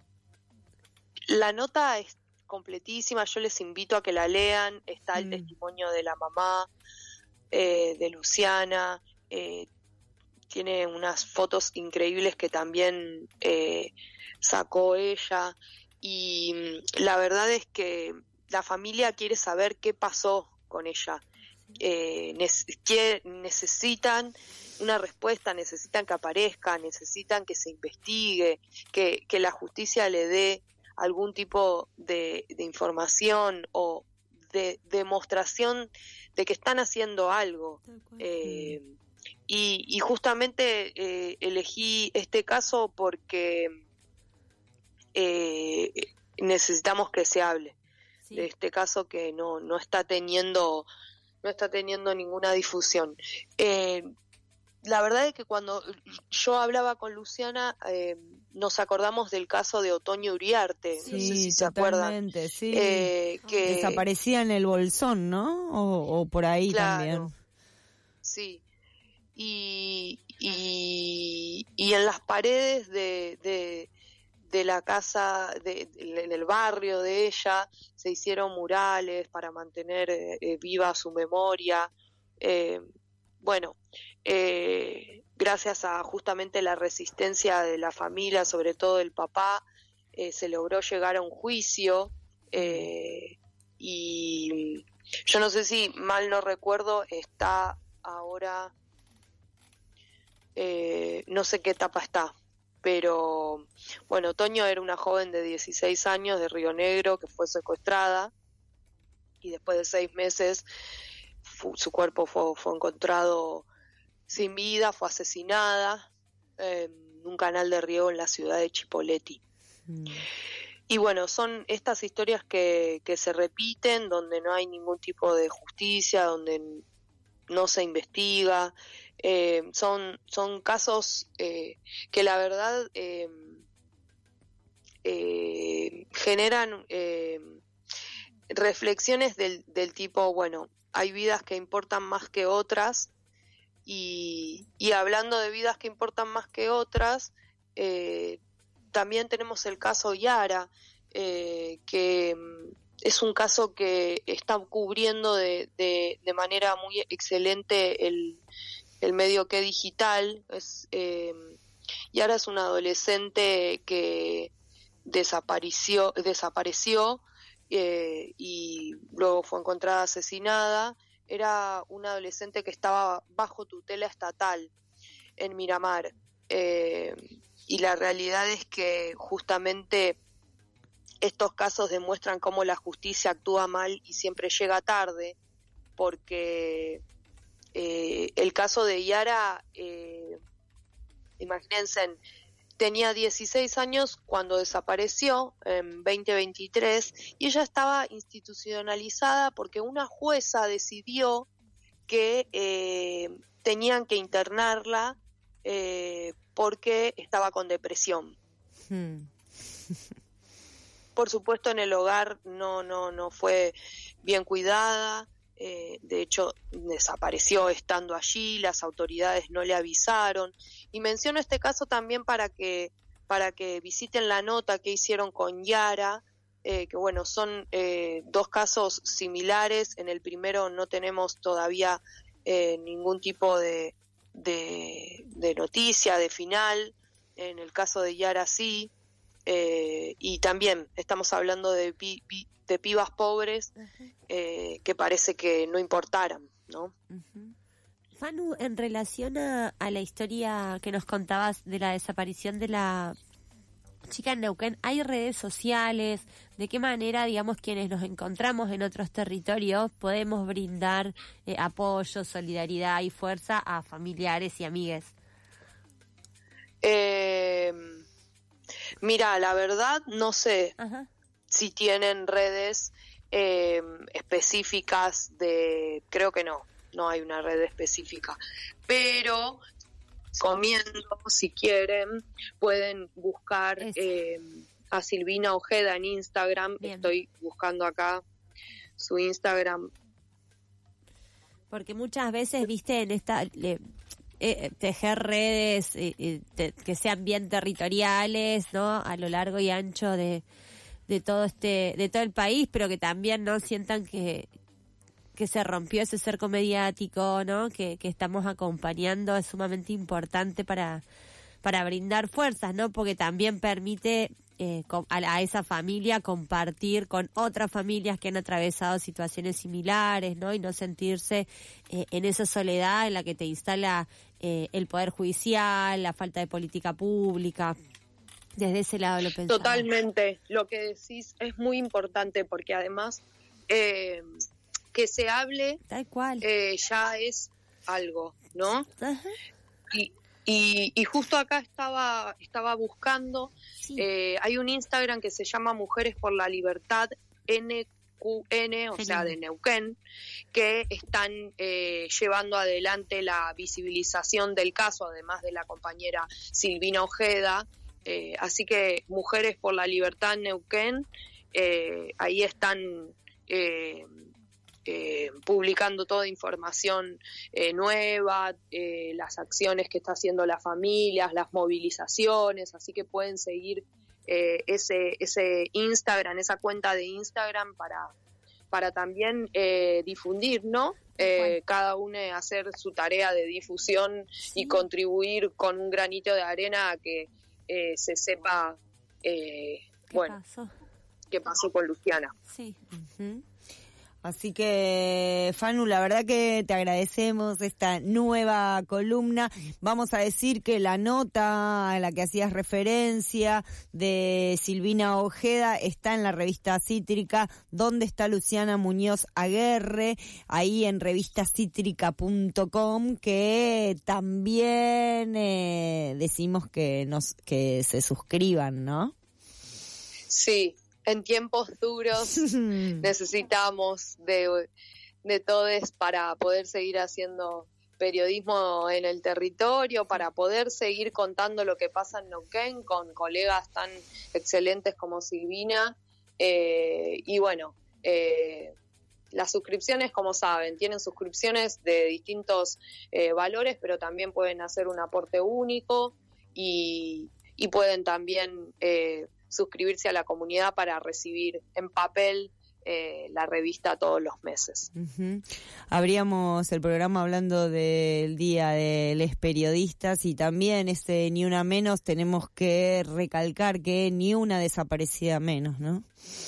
la nota es completísima, yo les invito a que la lean, está el mm. testimonio de la mamá, eh, de Luciana, eh, tiene unas fotos increíbles que también eh, sacó ella, y la verdad es que la familia quiere saber qué pasó con ella, eh, ne- que necesitan una respuesta, necesitan que aparezca, necesitan que se investigue, que, que la justicia le dé algún tipo de, de información o de demostración de que están haciendo algo. Eh, y, y justamente eh, elegí este caso porque eh, necesitamos que se hable sí. de este caso que no, no está teniendo no está teniendo ninguna difusión. Eh, la verdad es que cuando yo hablaba con Luciana, eh, nos acordamos del caso de Otoño Uriarte, sí, no sé si se acuerdan. Sí. Eh, que desaparecía en el Bolsón, ¿no? O, o por ahí claro, también. Sí. Y, y, y en las paredes de, de, de la casa, de, de, en el barrio de ella, se hicieron murales para mantener eh, viva su memoria. Eh, bueno, eh, gracias a justamente la resistencia de la familia, sobre todo del papá, eh, se logró llegar a un juicio eh, y yo no sé si mal no recuerdo, está ahora, eh, no sé qué etapa está, pero bueno, Toño era una joven de dieciséis años de Río Negro que fue secuestrada y después de seis meses fu- su cuerpo fue, fue encontrado sin vida, fue asesinada eh, en un canal de riego en la ciudad de Chipoleti. Mm. Y bueno, son estas historias que, que se repiten, donde no hay ningún tipo de justicia, donde no se investiga. Eh, son, son casos eh, que la verdad eh, eh, generan eh, reflexiones del, del tipo, bueno, hay vidas que importan más que otras, y, y hablando de vidas que importan más que otras, eh, también tenemos el caso Yara, eh, que es un caso que está cubriendo de, de, de manera muy excelente el, el medio que digital. Es, eh, Yara es una adolescente que desapareció, desapareció eh, y luego fue encontrada asesinada. Era una adolescente que estaba bajo tutela estatal en Miramar. Eh, y la realidad es que justamente estos casos demuestran cómo la justicia actúa mal y siempre llega tarde, porque eh, el caso de Yara, eh, imagínense, tenía dieciséis años cuando desapareció en veinte veintitrés y ella estaba institucionalizada porque una jueza decidió que eh, tenían que internarla eh, porque estaba con depresión. Hmm. Por supuesto, en el hogar no no no fue bien cuidada, eh, de hecho desapareció estando allí, las autoridades no le avisaron. Y menciono este caso también para que para que visiten la nota que hicieron con Yara, eh, que bueno, son eh, dos casos similares. En el primero no tenemos todavía eh, ningún tipo de, de, de noticia, de final. En el caso de Yara sí. Eh, eh, y también estamos hablando de, pi, pi, de pibas pobres eh, que parece que no importaran, ¿no? Uh-huh. Fanu, en relación a, a la historia que nos contabas de la desaparición de la chica en Neuquén, ¿hay redes sociales? ¿De qué manera, digamos, quienes nos encontramos en otros territorios podemos brindar eh, apoyo, solidaridad y fuerza a familiares y amigues? Eh, mira, la verdad no sé Ajá. si tienen redes eh, específicas de... Creo que no. No hay una red específica, pero comiendo, si quieren, pueden buscar eh, a Silvina Ojeda en Instagram. Bien. Estoy buscando acá su Instagram. Porque muchas veces, viste, en esta... Le, eh, tejer redes eh, eh, te, que sean bien territoriales, ¿no? A lo largo y ancho de, de todo este, de todo el país, pero que también no sientan que... que se rompió ese cerco mediático, ¿no? Que, que estamos acompañando, es sumamente importante para, para brindar fuerzas, ¿no? Porque también permite eh, a, a esa familia compartir con otras familias que han atravesado situaciones similares, ¿no? Y no sentirse eh, en esa soledad en la que te instala eh, el Poder Judicial, la falta de política pública. Desde ese lado lo pensamos. Totalmente. Lo que decís es muy importante porque además... Eh, que se hable tal cual eh, ya es algo, ¿no? Ajá. Y, y y justo acá estaba estaba buscando sí. eh, hay un Instagram que se llama Mujeres por la Libertad N Q N, o Genial. sea de Neuquén, que están eh, llevando adelante la visibilización del caso, además de la compañera Silvina Ojeda, eh, así que Mujeres por la Libertad Neuquén, eh, ahí están eh, Eh, publicando toda información eh, nueva, eh, las acciones que está haciendo las familias, las movilizaciones, así que pueden seguir eh, ese ese Instagram, esa cuenta de Instagram para para también eh, difundir, ¿no? Eh, cada uno hacer su tarea de difusión sí. y contribuir con un granito de arena a que eh, se sepa, eh, ¿Qué bueno, pasó? qué pasó con Luciana. Sí. Uh-huh. Así que, Fanu, la verdad que te agradecemos esta nueva columna. Vamos a decir que la nota a la que hacías referencia de Silvina Ojeda está en la revista Cítrica, ¿Dónde está Luciana Muñoz Aguerre? Ahí en revista cítrica punto com, que también eh, decimos que nos que se suscriban, ¿no? Sí. En tiempos duros necesitamos de, de todos para poder seguir haciendo periodismo en el territorio, para poder seguir contando lo que pasa en Neuquén con colegas tan excelentes como Silvina. Eh, y bueno, eh, las suscripciones, como saben, tienen suscripciones de distintos eh, valores, pero también pueden hacer un aporte único y, y pueden también... Eh, suscribirse a la comunidad para recibir en papel eh, la revista todos los meses. Uh-huh. Abríamos el programa hablando del Día de los Periodistas y también este Ni Una Menos, tenemos que recalcar que ni una desaparecida menos, ¿no?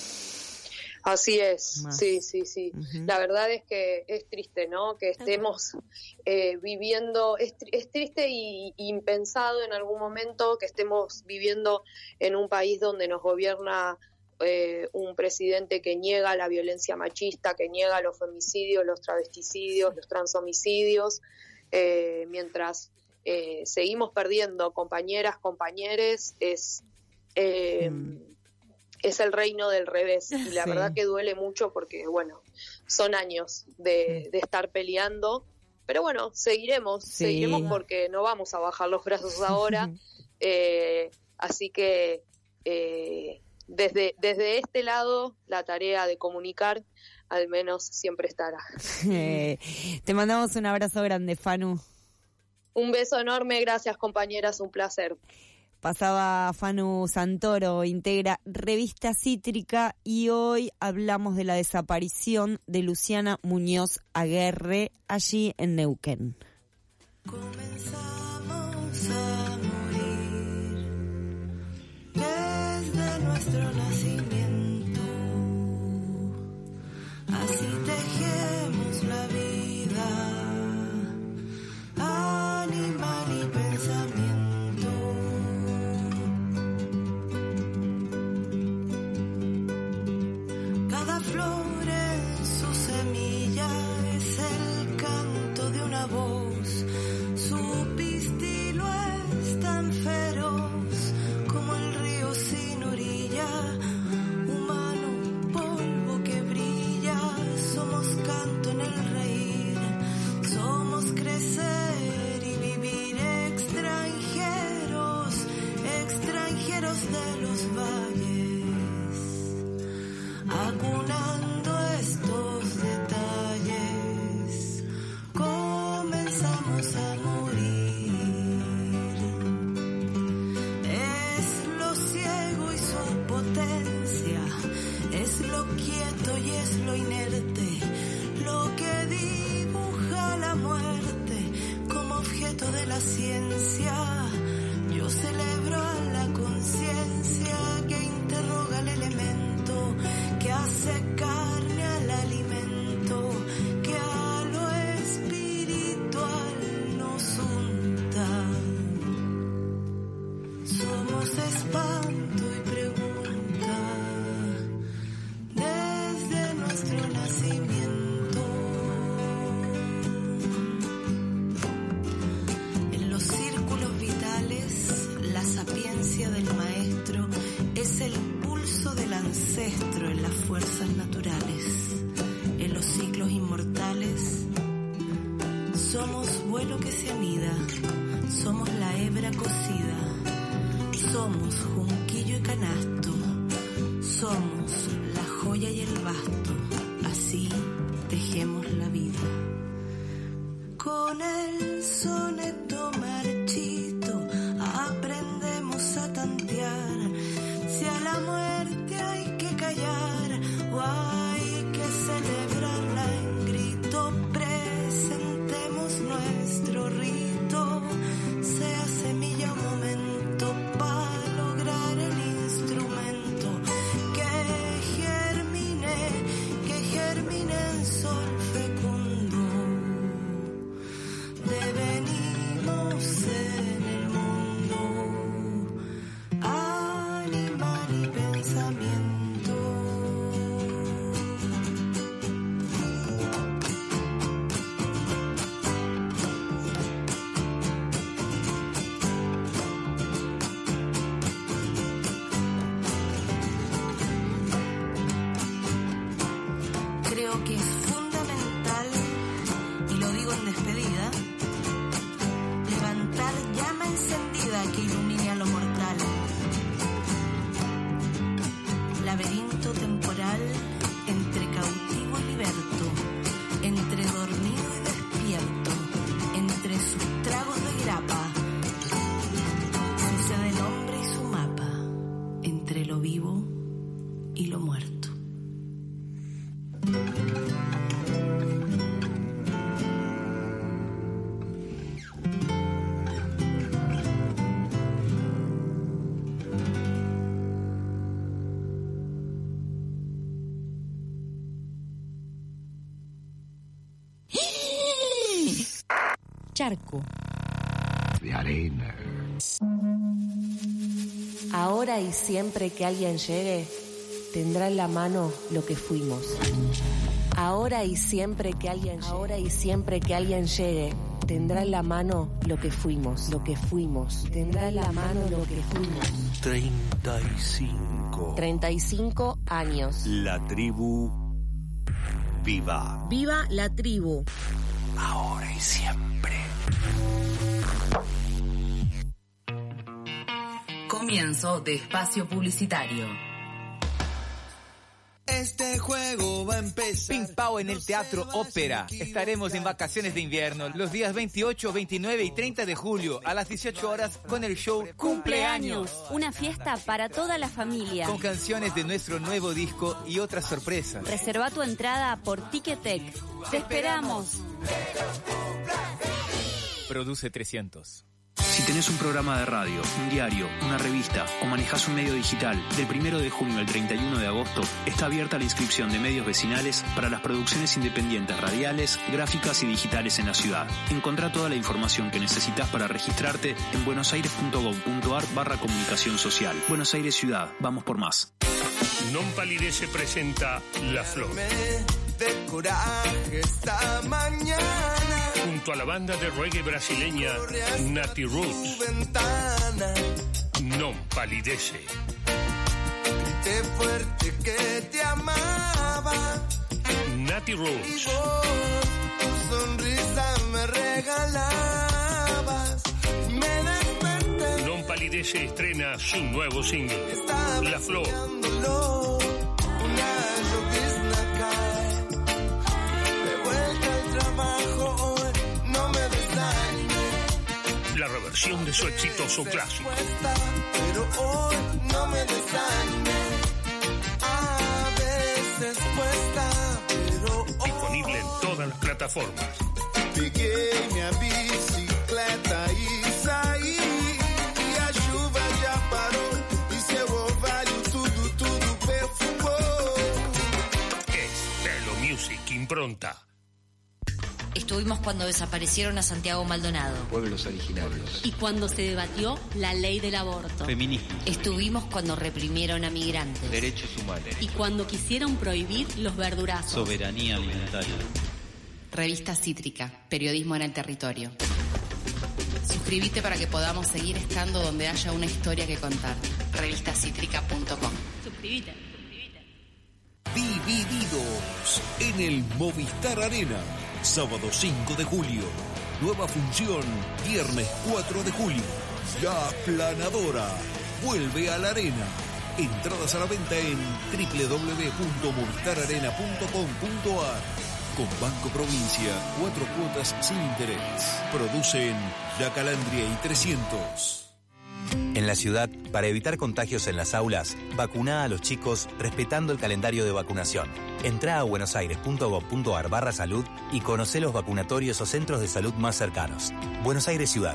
Así es, Más. sí, sí, sí. Uh-huh. La verdad es que es triste, ¿no? Que estemos eh, viviendo, es, es triste y, y impensado en algún momento que estemos viviendo en un país donde nos gobierna eh, un presidente que niega la violencia machista, que niega los femicidios, los travesticidios, los transhomicidios, eh, mientras eh, seguimos perdiendo compañeras, compañeres, es... Eh, mm. es el reino del revés y la sí. verdad que duele mucho porque, bueno, son años de, de estar peleando, pero bueno, seguiremos, sí. seguiremos porque no vamos a bajar los brazos ahora, eh, así que eh, desde, desde este lado la tarea de comunicar al menos siempre estará. Eh, te mandamos un abrazo grande, Fanu. Un beso enorme, gracias compañeras, un placer. Pasaba Fanu Santoro, integra Revista Cítrica y hoy hablamos de la desaparición de Luciana Muñoz Aguerre allí en Neuquén. Comenzamos a morir desde nuestra nuestro nacimiento. Así tejemos la vida, animal y pensamiento. Cada flor en su semilla es el canto de una voz. Su pistilo es tan feroz como el río sin orilla. Humano, polvo que brilla. Somos canto en el reír. Somos crecer y vivir. Extranjeros, extranjeros de los valles, acunando estos detalles, comenzamos a morir. Es lo ciego y su potencia, es lo quieto y es lo inerte, lo que dibuja la muerte como objeto de la ciencia. Yo celebro a la conciencia que interroga el elemento, que hace carne al alimento, que a lo espiritual nos unta. Somos espanto y pregunta desde nuestro nacimiento. En los círculos vitales, la sapiencia del maestro es el pulso del ancestro en las fuerzas naturales. En los ciclos inmortales somos vuelo que se anida, somos la hebra cocida, somos junquillo y canasto, somos la joya y el basto. Así tejemos la vida. Con el soneto marchito aprendemos a tantear si a la muerte hay que callar o hay que celebrarla en grito. Presentemos nuestro rito, sea semilla o momento para lograr el instrumento que germine, que germine en sol fecundo. Devenimos en el mundo, animal y pensamiento. Creo que es fundamental, y lo digo en despedida, levantar llama encendida que ilumine a lo mortal. Laberinto temporal entre cautivo y liberto, entre dormido y despierto, entre sus tragos de grapa, sucede el hombre y su mapa, entre lo vivo y lo muerto. Charco. De arena. Ahora y siempre que alguien llegue, tendrá en la mano lo que fuimos. Ahora y siempre que alguien, ahora y siempre que alguien llegue, tendrá en la mano lo que fuimos, lo que fuimos. Tendrá en la mano lo que fuimos. treinta y cinco. treinta y cinco años. La tribu viva. Viva la tribu. Ahora y siempre. Comienzo de espacio publicitario. Este juego va a empezar. Ping Pao en el Teatro Ópera. Estaremos en vacaciones de invierno los días veintiocho, veintinueve y treinta de julio a las dieciocho horas con el show Cumpleaños. Una fiesta para toda la familia. Con canciones de nuestro nuevo disco y otras sorpresas. Reserva tu entrada por Ticketek. ¡Te esperamos! Produce trescientos. Si tenés un programa de radio, un diario, una revista o manejás un medio digital, del primero de junio al treinta y uno de agosto está abierta la inscripción de medios vecinales para las producciones independientes radiales, gráficas y digitales en la ciudad. Encontrá toda la información que necesitas para registrarte en buenosaires.gov.ar barra comunicación social. Buenos Aires Ciudad, vamos por más. Non Palidece presenta La Flor. De coraje esta mañana. Junto a la banda de reggae brasileña Nati Roots. Non Palidece. Grité fuerte que te amaba. Nati Roots. Tu sonrisa me regalabas. Me desperté. Non Palidece estrena su nuevo single, La Flor. Una llovizna cae. De vuelta al trabajo hoy, no me desanime. La reversión de su exitoso clásico. Pero hoy no me desanime. A veces cuesta, pero hoy. Disponible en todas las plataformas. Peguei minha bicicleta e saí. E a chuva já parou. E seu orvalho tudo, tudo perfumou. Es Telo Music Impronta. Estuvimos cuando desaparecieron a Santiago Maldonado. Pueblos originarios. Y cuando se debatió la ley del aborto. Feminismo. Estuvimos cuando reprimieron a migrantes. Derechos humanos. Y cuando quisieron prohibir los verdurazos. Soberanía alimentaria. Revista Cítrica, periodismo en el territorio. Suscríbete para que podamos seguir estando donde haya una historia que contar. revista cítrica punto com. Suscríbete. Divididos en el Movistar Arena. Sábado cinco de julio. Nueva función, viernes cuatro de julio. La Aplanadora vuelve a la arena. Entradas a la venta en doble u doble u doble u punto movistar arena punto com punto a r. Con Banco Provincia, cuatro cuotas sin interés. Producen La Calandria y trescientos. En la ciudad, para evitar contagios en las aulas, vacuná a los chicos respetando el calendario de vacunación. Entrá a buenosaires.gov.ar barra salud y conocé los vacunatorios o centros de salud más cercanos. Buenos Aires Ciudad.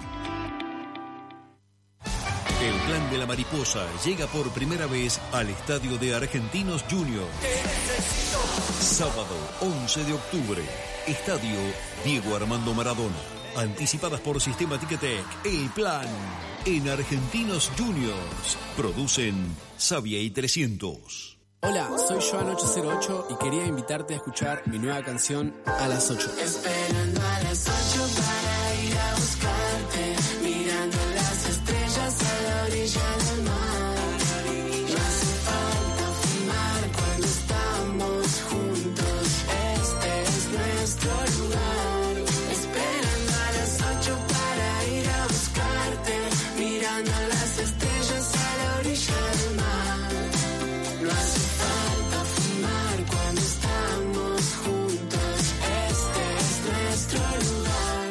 El Plan de la Mariposa llega por primera vez al estadio de Argentinos Juniors. Sábado once de octubre. Estadio Diego Armando Maradona. Anticipadas por Sistema Ticketek. El Plan en Argentinos Juniors. Producen Savia y trescientos. Hola, soy Joan ocho cero ocho y quería invitarte a escuchar mi nueva canción A las ocho. Esperando a las ocho para ir a buscarte, mirando las estrellas a la orilla del mar. No hace falta fumar cuando estamos juntos, este es nuestro lugar. Esperando a las ocho para ir a buscarte, mirando las estrellas a la orilla del mar. No hace falta fumar cuando estamos juntos, este es nuestro lugar.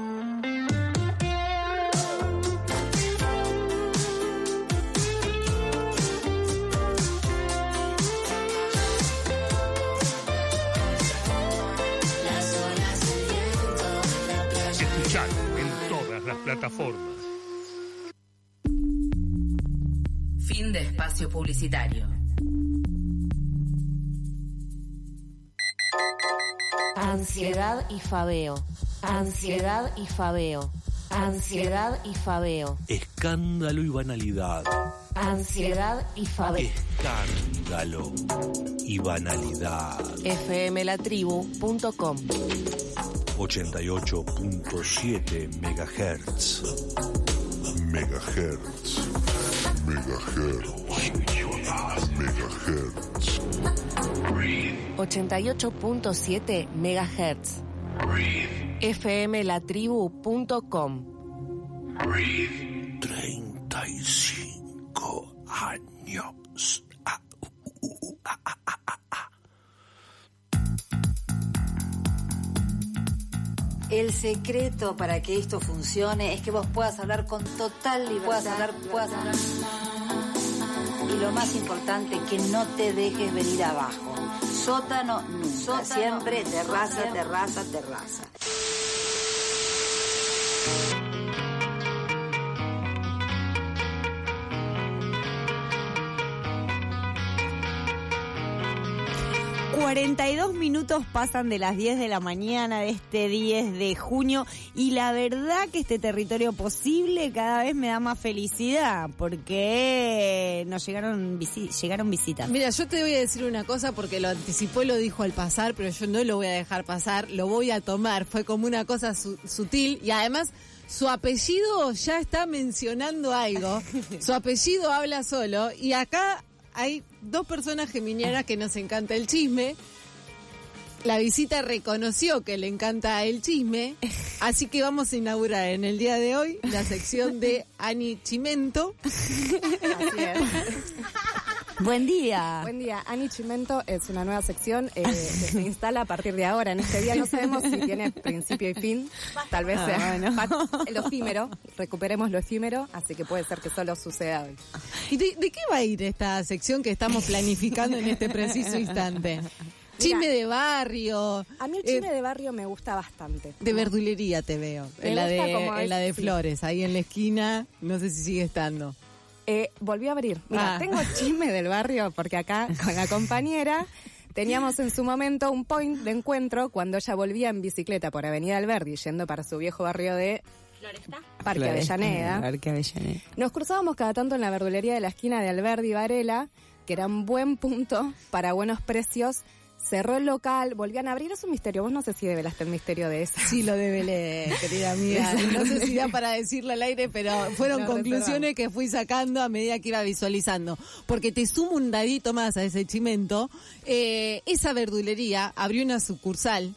Las olas, el viento, la playa. Escuchar en todas las plataformas. Fin de espacio publicitario. Ansiedad y fabeo. Ansiedad y fabeo. Ansiedad y fabeo. Escándalo y banalidad. Ansiedad y fabeo. Escándalo y banalidad. F M la tribu punto com. ochenta y ocho punto siete megahertz. Megahertz. Megahertz. Megahertz. ochenta y ocho punto siete megahertz. F M la tribu punto com. treinta y cinco años. Ah, uh, uh, ah, ah, ah, ah. El secreto para que esto funcione es que vos puedas hablar con total libertad. Puedas hablar, puedas hablar. Y lo más importante, que no te dejes venir abajo. Sótano nunca. Sótano, siempre terraza, siempre. terraza, terraza. cuarenta y dos minutos pasan de las diez de la mañana de este diez de junio y la verdad que este territorio posible cada vez me da más felicidad porque nos llegaron, visi- llegaron visitas. Mira, yo te voy a decir una cosa porque lo anticipó y lo dijo al pasar, pero yo no lo voy a dejar pasar, lo voy a tomar. Fue como una cosa su- sutil y además su apellido ya está mencionando algo. Su apellido habla solo y acá hay dos personas geminianas que nos encanta el chisme. La visita reconoció que le encanta el chisme, así que vamos a inaugurar en el día de hoy la sección de Ani Chimento. Así es. Buen día. Buen día. Ani Chimento es una nueva sección eh, que se instala a partir de ahora. En este día no sabemos si tiene principio y fin. Tal vez Ah, sea bueno. fac- lo efímero. Recuperemos lo efímero, así que puede ser que solo suceda hoy. ¿Y de, de qué va a ir esta sección que estamos planificando en este preciso instante? Chisme de barrio. A mí el chisme de barrio me gusta bastante. De verdulería te veo. Me En la gusta de, como en es, la de sí. Flores, ahí en la esquina. No sé si sigue estando. Eh, volvió a abrir. Mira, Ah. tengo chisme del barrio porque acá con la compañera teníamos en su momento un point de encuentro cuando ella volvía en bicicleta por Avenida Alberdi yendo para su viejo barrio de Parque Flores. Avellaneda. Parque Avellaneda. Nos cruzábamos cada tanto en la verdulería de la esquina de Alberdi y Varela, que era un buen punto para buenos precios. Cerró el local, volvían a abrir, es un misterio. Vos no sé si develaste el misterio de eso. Sí, lo develé, querida amiga. No sé si da para decirlo al aire, pero fueron Lo conclusiones reservamos. que fui sacando a medida que iba visualizando. Porque te sumo un dadito más a ese chimento. Eh, esa verdulería abrió una sucursal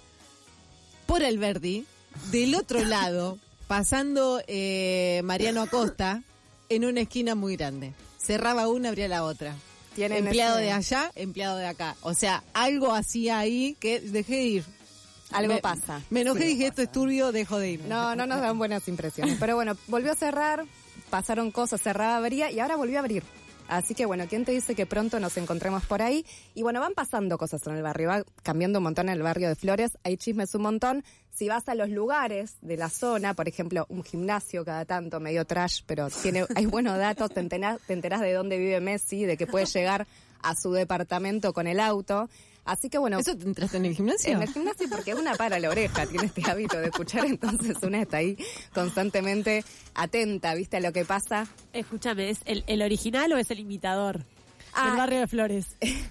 por Alberdi, del otro lado, pasando eh, Mariano Acosta, en una esquina muy grande. Cerraba una, abría la otra. Tienen Empleado ese- de allá, empleado de acá. O sea, algo hacía ahí que dejé de ir. Algo Me- pasa. Me enojé Sí. y dije, esto es turbio, dejo de ir. No, no nos dan buenas impresiones. Pero bueno, volvió a cerrar, pasaron cosas, cerraba, abría y ahora volvió a abrir. Así que bueno, ¿quién te dice que pronto nos encontremos por ahí? Y bueno, van pasando cosas en el barrio, va cambiando un montón en el barrio de Flores, hay chismes un montón. Si vas a los lugares de la zona, por ejemplo, un gimnasio cada tanto, medio trash, pero tiene hay buenos datos, te enterás, te enterás de dónde vive Messi, de que puede llegar a su departamento con el auto. Así que bueno. ¿Eso te entraste en el gimnasio? En el gimnasio porque una para la oreja, tiene este hábito de escuchar, entonces una está ahí constantemente atenta, ¿viste? A lo que pasa. Escúchame, ¿es el, el original o es el imitador? Ah. Del barrio de Flores.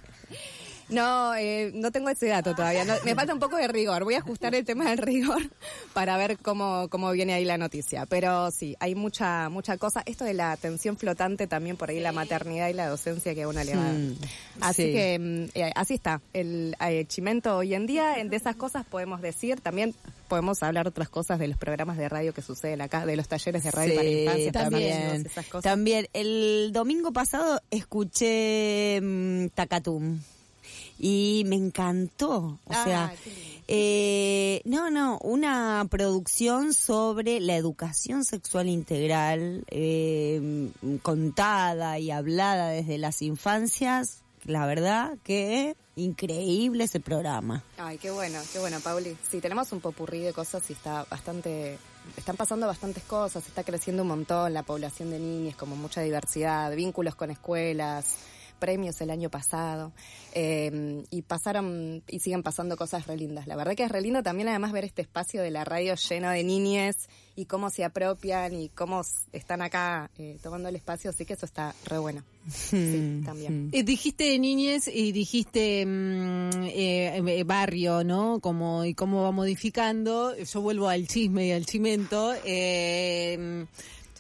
No, eh, no tengo ese dato todavía. No, me falta un poco de rigor. Voy a ajustar el tema del rigor para ver cómo, cómo viene ahí la noticia. Pero sí, hay mucha mucha cosa. Esto de la atención flotante también por ahí, la maternidad y la docencia que a uno le va. Mm, Así sí. que mm, eh, así está. El eh, chimento hoy en día, de esas cosas podemos decir. También podemos hablar otras cosas de los programas de radio que suceden acá, de los talleres de radio Sí, para infancia, también. también. Esas cosas. También, el domingo pasado escuché mm, Tacatum y me encantó. O Ah, sea, qué lindo. eh, no, no, una producción sobre la educación sexual integral, eh, contada y hablada desde las infancias. La verdad que increíble ese programa. Ay, qué bueno, qué bueno, Pauli. Sí, tenemos un popurrí de cosas y está bastante, están pasando bastantes cosas, está creciendo un montón la población de niñas, como mucha diversidad, vínculos con escuelas, premios el año pasado, eh, y pasaron y siguen pasando cosas re lindas. La verdad que es re lindo también además ver este espacio de la radio lleno de niñes y cómo se apropian y cómo s- están acá eh, tomando el espacio, así que eso está re bueno. Sí, también. Eh, dijiste niñez y dijiste mm, eh, eh, barrio, ¿no? Como, y cómo va modificando. Yo vuelvo al chisme y al chimento. Eh,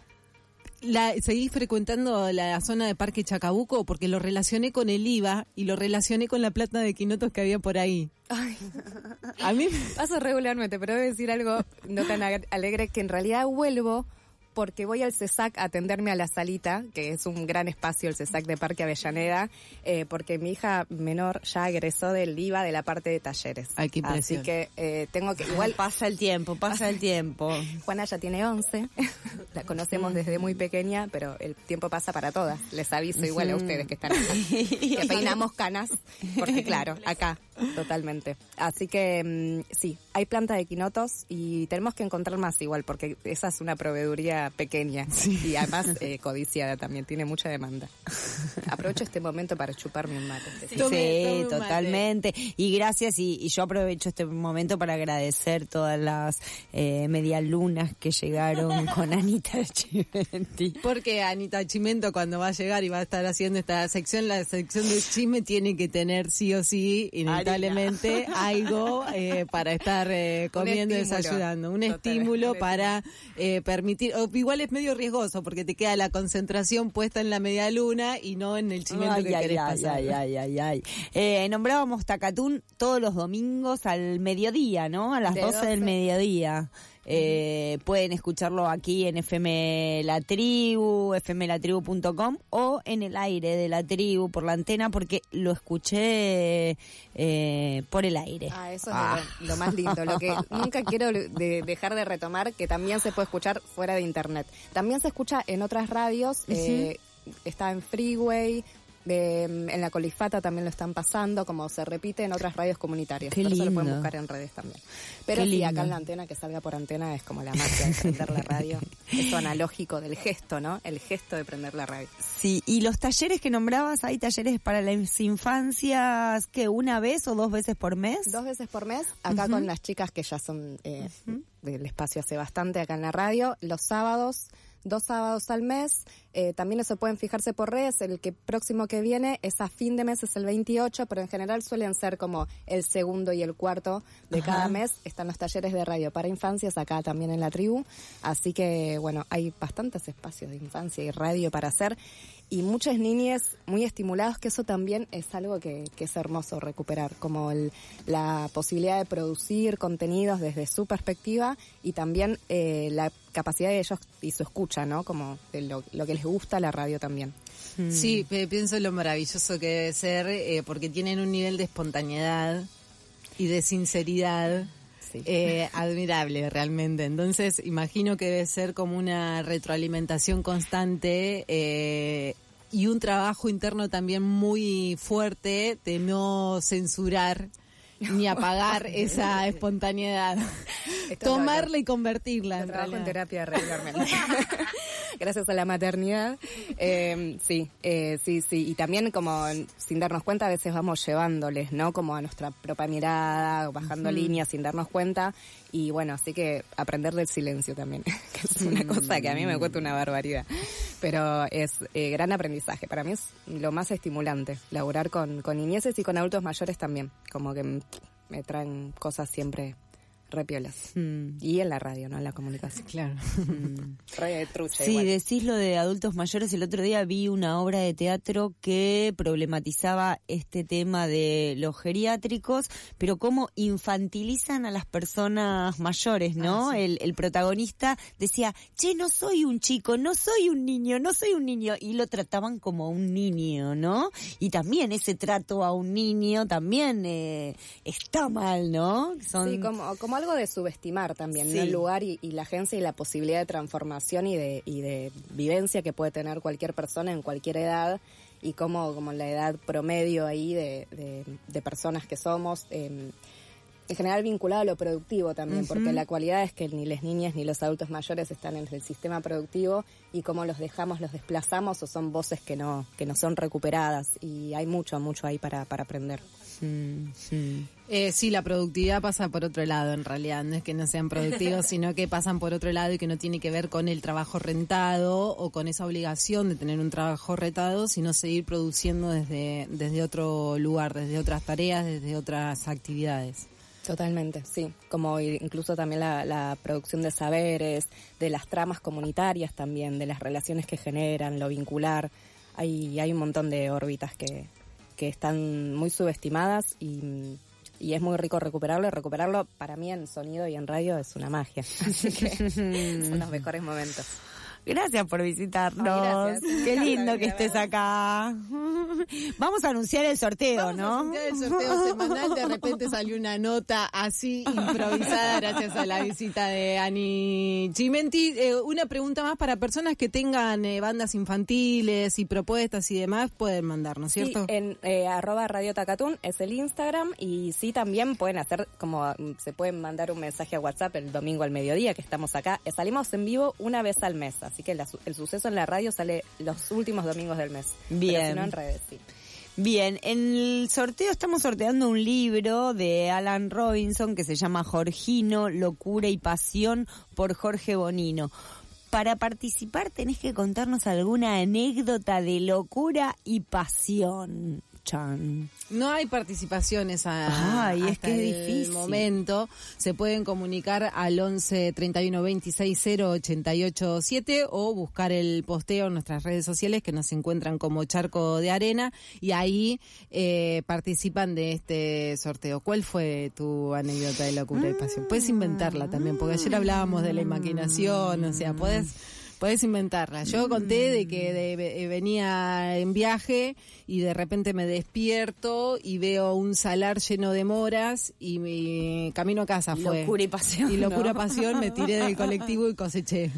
la, seguí frecuentando la zona de Parque Chacabuco porque lo relacioné con el I V A y lo relacioné con la plata de quinotos que había por ahí. Ay. A mí paso regularmente, pero debo decir algo no tan ag- alegre, que en realidad vuelvo porque voy al CESAC a atenderme a la salita, que es un gran espacio el CESAC de Parque Avellaneda, eh, porque mi hija menor ya egresó del I V A de la parte de talleres. Ay, qué Así impresión. que eh, tengo que... Igual pasa el tiempo, pasa el tiempo. Juana ya tiene once, la conocemos desde muy pequeña, pero el tiempo pasa para todas. Les aviso igual a ustedes que están acá, que peinamos canas, porque claro, acá Totalmente. Así que mm, sí, hay planta de quinotos y tenemos que encontrar más igual, porque esa es una proveeduría pequeña sí. y además eh, codiciada también, tiene mucha demanda. Aprovecho este momento para chuparme un mate. Sí, sí, sí totalmente. Y gracias, y, y yo aprovecho este momento para agradecer todas las eh, medialunas que llegaron con Anita Chimenti. Porque Anita Chimento cuando va a llegar y va a estar haciendo esta sección, la sección de chisme tiene que tener sí o sí, inevitablemente, algo eh, para estar eh, comiendo y desayunando. Un Total, estímulo un para eh, permitir, o igual es medio riesgoso porque te queda la concentración puesta en la medialuna y no en el chimento ay, que ay, querés ay, pasar. Ay, ay, ay, ay. Eh, nombrábamos Takatún todos los domingos al mediodía, ¿no? A las de doce del mediodía. Eh, pueden escucharlo aquí en F M La Tribu, f m la tribu punto com o en el aire de La Tribu por la antena, porque lo escuché eh, por el aire. Ah, eso es ah. lo, lo más lindo, lo que nunca quiero de, dejar de retomar, que también se puede escuchar fuera de internet. También se escucha en otras radios, uh-huh. eh, está en Freeway, De, en la Colifata también lo están pasando, como se repite en otras radios comunitarias. Qué por lindo. Eso lo pueden buscar en redes también. Pero Qué sí, lindo. acá en la antena, que salga por antena, es como la magia de prender la radio. Esto analógico del gesto, ¿no? El gesto de prender la radio. Sí, y los talleres que nombrabas, hay talleres para las infancias, ¿qué? ¿Una vez o dos veces por mes? Dos veces por mes, acá uh-huh. con las chicas que ya son eh, uh-huh. del espacio hace bastante acá en la radio, los sábados. Dos sábados al mes, eh, también eso pueden fijarse por redes, el que próximo que viene es a fin de mes, es el veintiocho, pero en general suelen ser como el segundo y el cuarto de Ajá. cada mes, están los talleres de radio para infancias acá también en La Tribu, así que bueno, hay bastantes espacios de infancia y radio para hacer, y muchas niñas muy estimuladas, que eso también es algo que, que es hermoso recuperar, como el, la posibilidad de producir contenidos desde su perspectiva y también eh, la capacidad de ellos y su escucha, ¿no? Como de lo, lo que les gusta la radio también. Sí, pienso lo maravilloso que debe ser, eh, porque tienen un nivel de espontaneidad y de sinceridad sí. eh, admirable realmente. Entonces, imagino que debe ser como una retroalimentación constante eh, y un trabajo interno también muy fuerte de no censurar ni apagar esa espontaneidad. Esto Tomarla lo, y convertirla. En trabajo en terapia regularmente. Gracias a la maternidad. Eh, sí, eh, sí, sí. Y también como sin darnos cuenta a veces vamos llevándoles, ¿no? Como a nuestra propia mirada, bajando uh-huh. líneas sin darnos cuenta. Y bueno, así que aprender del silencio también, que es una cosa que a mí me cuesta una barbaridad. Pero es eh, gran aprendizaje. Para mí es lo más estimulante, laburar con, con niñeces y con adultos mayores también. Como que me, me traen cosas siempre repiolas. Mm. Y en la radio, ¿no? En la comunicación. Claro. Mm. Radio de trucha. Sí, igual. decís lo de adultos mayores. El otro día vi una obra de teatro que problematizaba este tema de los geriátricos, pero cómo infantilizan a las personas mayores, ¿no? Ah, sí. el, el protagonista decía, che, no soy un chico, no soy un niño, no soy un niño. Y lo trataban como un niño, ¿no? Y también ese trato a un niño también eh, está mal, ¿no? Son... Sí, como, como algo de subestimar también, sí. ¿no? El lugar y, y la agencia y la posibilidad de transformación y de, y de vivencia que puede tener cualquier persona en cualquier edad, y como, como la edad promedio ahí de, de, de personas que somos, eh, en general vinculado a lo productivo también, uh-huh. porque la cualidad es que ni las niñas ni los adultos mayores están en el sistema productivo, y cómo los dejamos, los desplazamos, o son voces que no, que no son recuperadas, y hay mucho, mucho ahí para, para aprender. Sí, sí. Eh, sí, la productividad pasa por otro lado, en realidad. No es que no sean productivos, sino que pasan por otro lado y que no tiene que ver con el trabajo rentado o con esa obligación de tener un trabajo rentado, sino seguir produciendo desde, desde otro lugar, desde otras tareas, desde otras actividades. Totalmente, sí. Como incluso también la, la producción de saberes, de las tramas comunitarias también, de las relaciones que generan, lo vincular. Hay, hay un montón de órbitas que... que están muy subestimadas, y, y es muy rico recuperarlo, y recuperarlo para mí en sonido y en radio es una magia. Así que son los mejores momentos. Gracias por visitarnos. Ay, gracias. Qué Me lindo encanta que estés acá. Vamos a anunciar el sorteo, Vamos ¿no? a anunciar el sorteo semanal. De repente salió una nota así improvisada gracias a la visita de Ani Chimenti. Eh, una pregunta más para personas que tengan eh, bandas infantiles y propuestas y demás, pueden mandarnos, ¿cierto? Sí, en eh, arroba Radio Tacatún es el Instagram, y sí también pueden hacer como se pueden mandar un mensaje a WhatsApp el domingo al mediodía que estamos acá. Eh, salimos en vivo una vez al mes, así que la, el suceso en la radio sale los últimos domingos del mes. Bien. Pero si no, en redes, sí. Bien, en el sorteo estamos sorteando un libro de Alan Robinson que se llama Jorgino, Locura y Pasión, por Jorge Bonino. Para participar tenés que contarnos alguna anécdota de locura y pasión, Chan. No hay participaciones a, Ay, es hasta que es el difícil. momento. Se pueden comunicar al once treinta y uno veintiséis cero ochenta y ocho siete o buscar el posteo en nuestras redes sociales que nos encuentran como Charco de Arena, y ahí eh, participan de este sorteo. ¿Cuál fue tu anécdota de locura y pasión? Puedes inventarla también, porque ayer hablábamos de la imaginación, o sea, puedes... Puedes inventarla. Yo conté de que de, venía en viaje y de repente me despierto y veo un salar lleno de moras y mi camino a casa fue. Locura y pasión. Y locura, ¿no? pasión, me tiré del colectivo y coseché.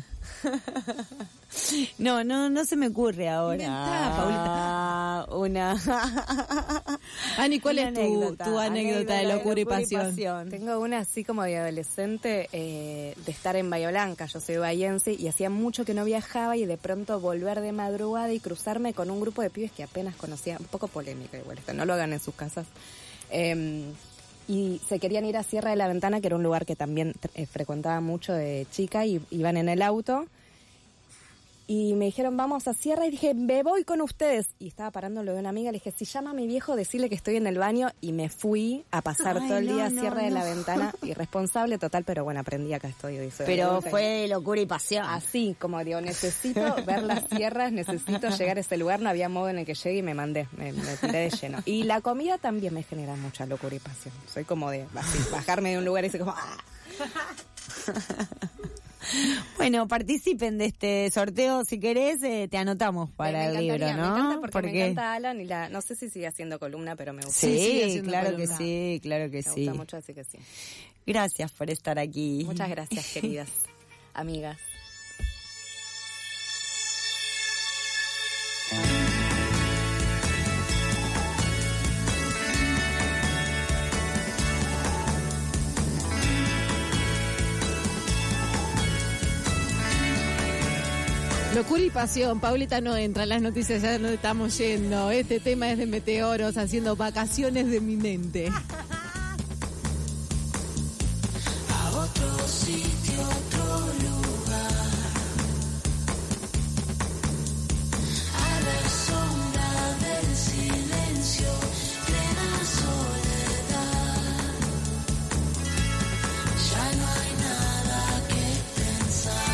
No, no, no se me ocurre ahora. Inventá, Paulita. Una. Ani, ¿cuál Una es tu anécdota, tu anécdota, de locura, y, pasión? Tengo una así como de adolescente, eh, de estar en Bahía Blanca. Yo soy bahiense y hacía mucho que no viajaba, y de pronto volver de madrugada y cruzarme con un grupo de pibes que apenas conocía, un poco polémica igual esto, no lo hagan en sus casas. Eh, y se querían ir a Sierra de la Ventana, que era un lugar que también eh, frecuentaba mucho de chica, y iban en el auto. Y me dijeron, vamos a Sierra, y dije, me voy con ustedes. Y estaba parando lo de una amiga, le dije, si llama a mi viejo, decirle que estoy en el baño, y me fui a pasar Ay, todo el no, día a no, Sierra de no. la Ventana, irresponsable total, pero bueno, aprendí, acá estoy hoy. soy Pero adulta y- fue locura y pasión. Así, como digo, necesito ver las sierras, necesito llegar a ese lugar, no había modo en el que llegue y me mandé, me, me tiré de lleno. Y la comida también me genera mucha locura y pasión. Soy como de así, bajarme de un lugar y decir como, ¡ah! Bueno, participen de este sorteo, si querés, eh, te anotamos para me el libro, encantaría, ¿no? Me encanta porque me encanta Alan, y la, no sé si sigue haciendo columna, pero me gusta. Sí, Sigue haciendo claro columna. que sí, claro que Me sí. gusta mucho, así que sí. Gracias por estar aquí. Muchas gracias, queridas amigas. Locura y pasión. Paulita no entra en las noticias, ya nos estamos yendo. Este tema es de Meteoros haciendo vacaciones de mi mente. A otro sitio, otro lugar. A la sombra del silencio, plena soledad. Ya no hay nada que pensar.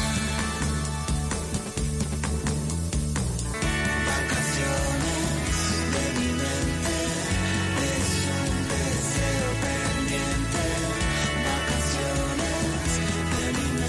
Vacaciones de mi mente, es un deseo pendiente. Vacaciones de mi mente.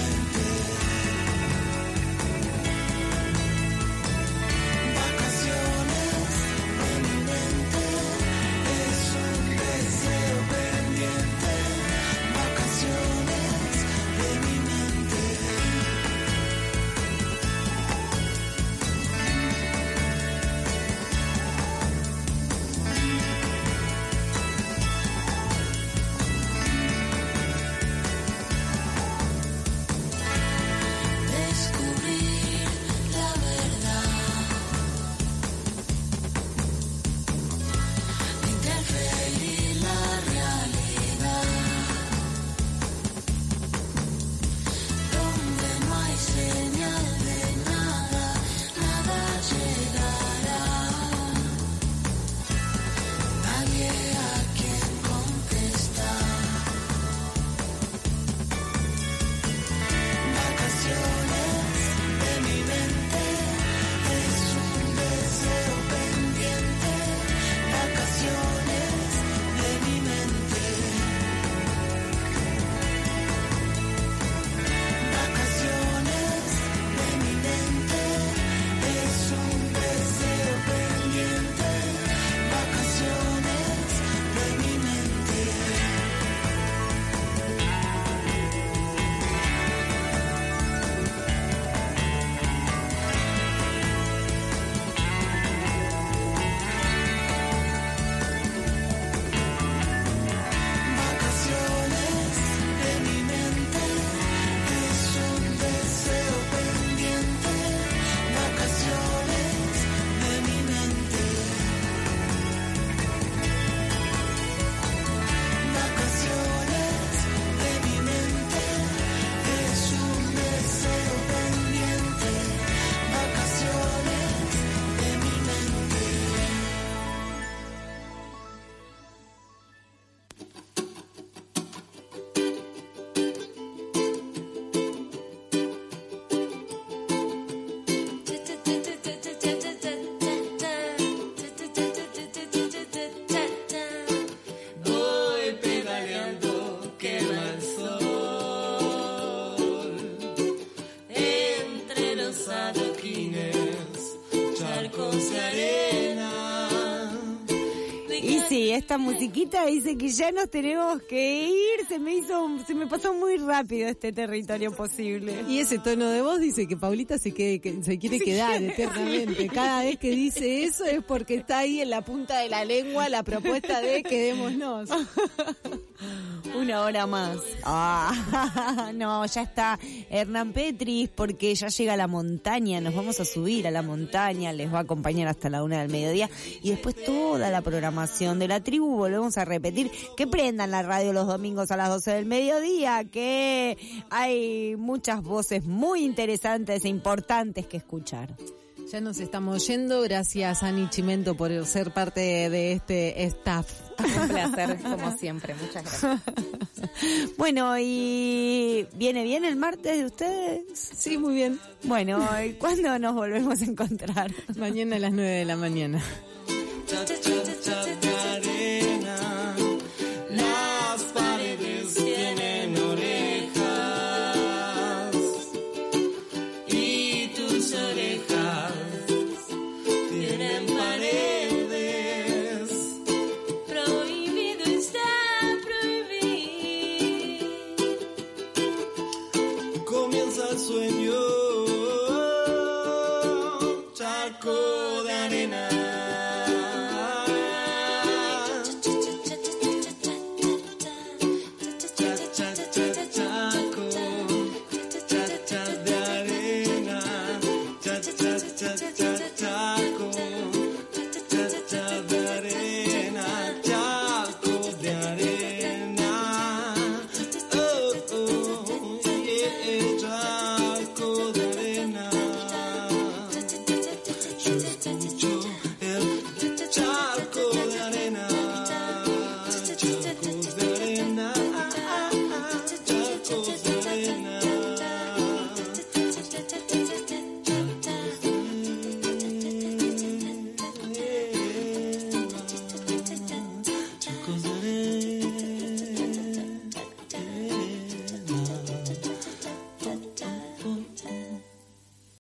Y sí, esta musiquita dice que ya nos tenemos que ir. Se me hizo, se me pasó muy rápido este territorio posible. Y ese tono de voz dice que Paulita se quede, que se quiere quedar eternamente. Cada vez que dice eso es porque está ahí en la punta de la lengua la propuesta de quedémonos. Una hora más. Ah, no, ya está Hernán Petris porque ya llega a la montaña. Nos vamos a subir a la montaña. Les va a acompañar hasta la una del mediodía. Y después toda la programación de la tribu. Volvemos a repetir que prendan la radio los domingos a las doce del mediodía. Que hay muchas voces muy interesantes e importantes que escuchar. Ya nos estamos yendo. Gracias, Ani Chimento, por ser parte de este staff. Un placer, como siempre. Muchas gracias. Bueno, ¿y viene bien el martes de ustedes? Sí, muy bien. Bueno, ¿y cuándo nos volvemos a encontrar? Mañana a las nueve de la mañana.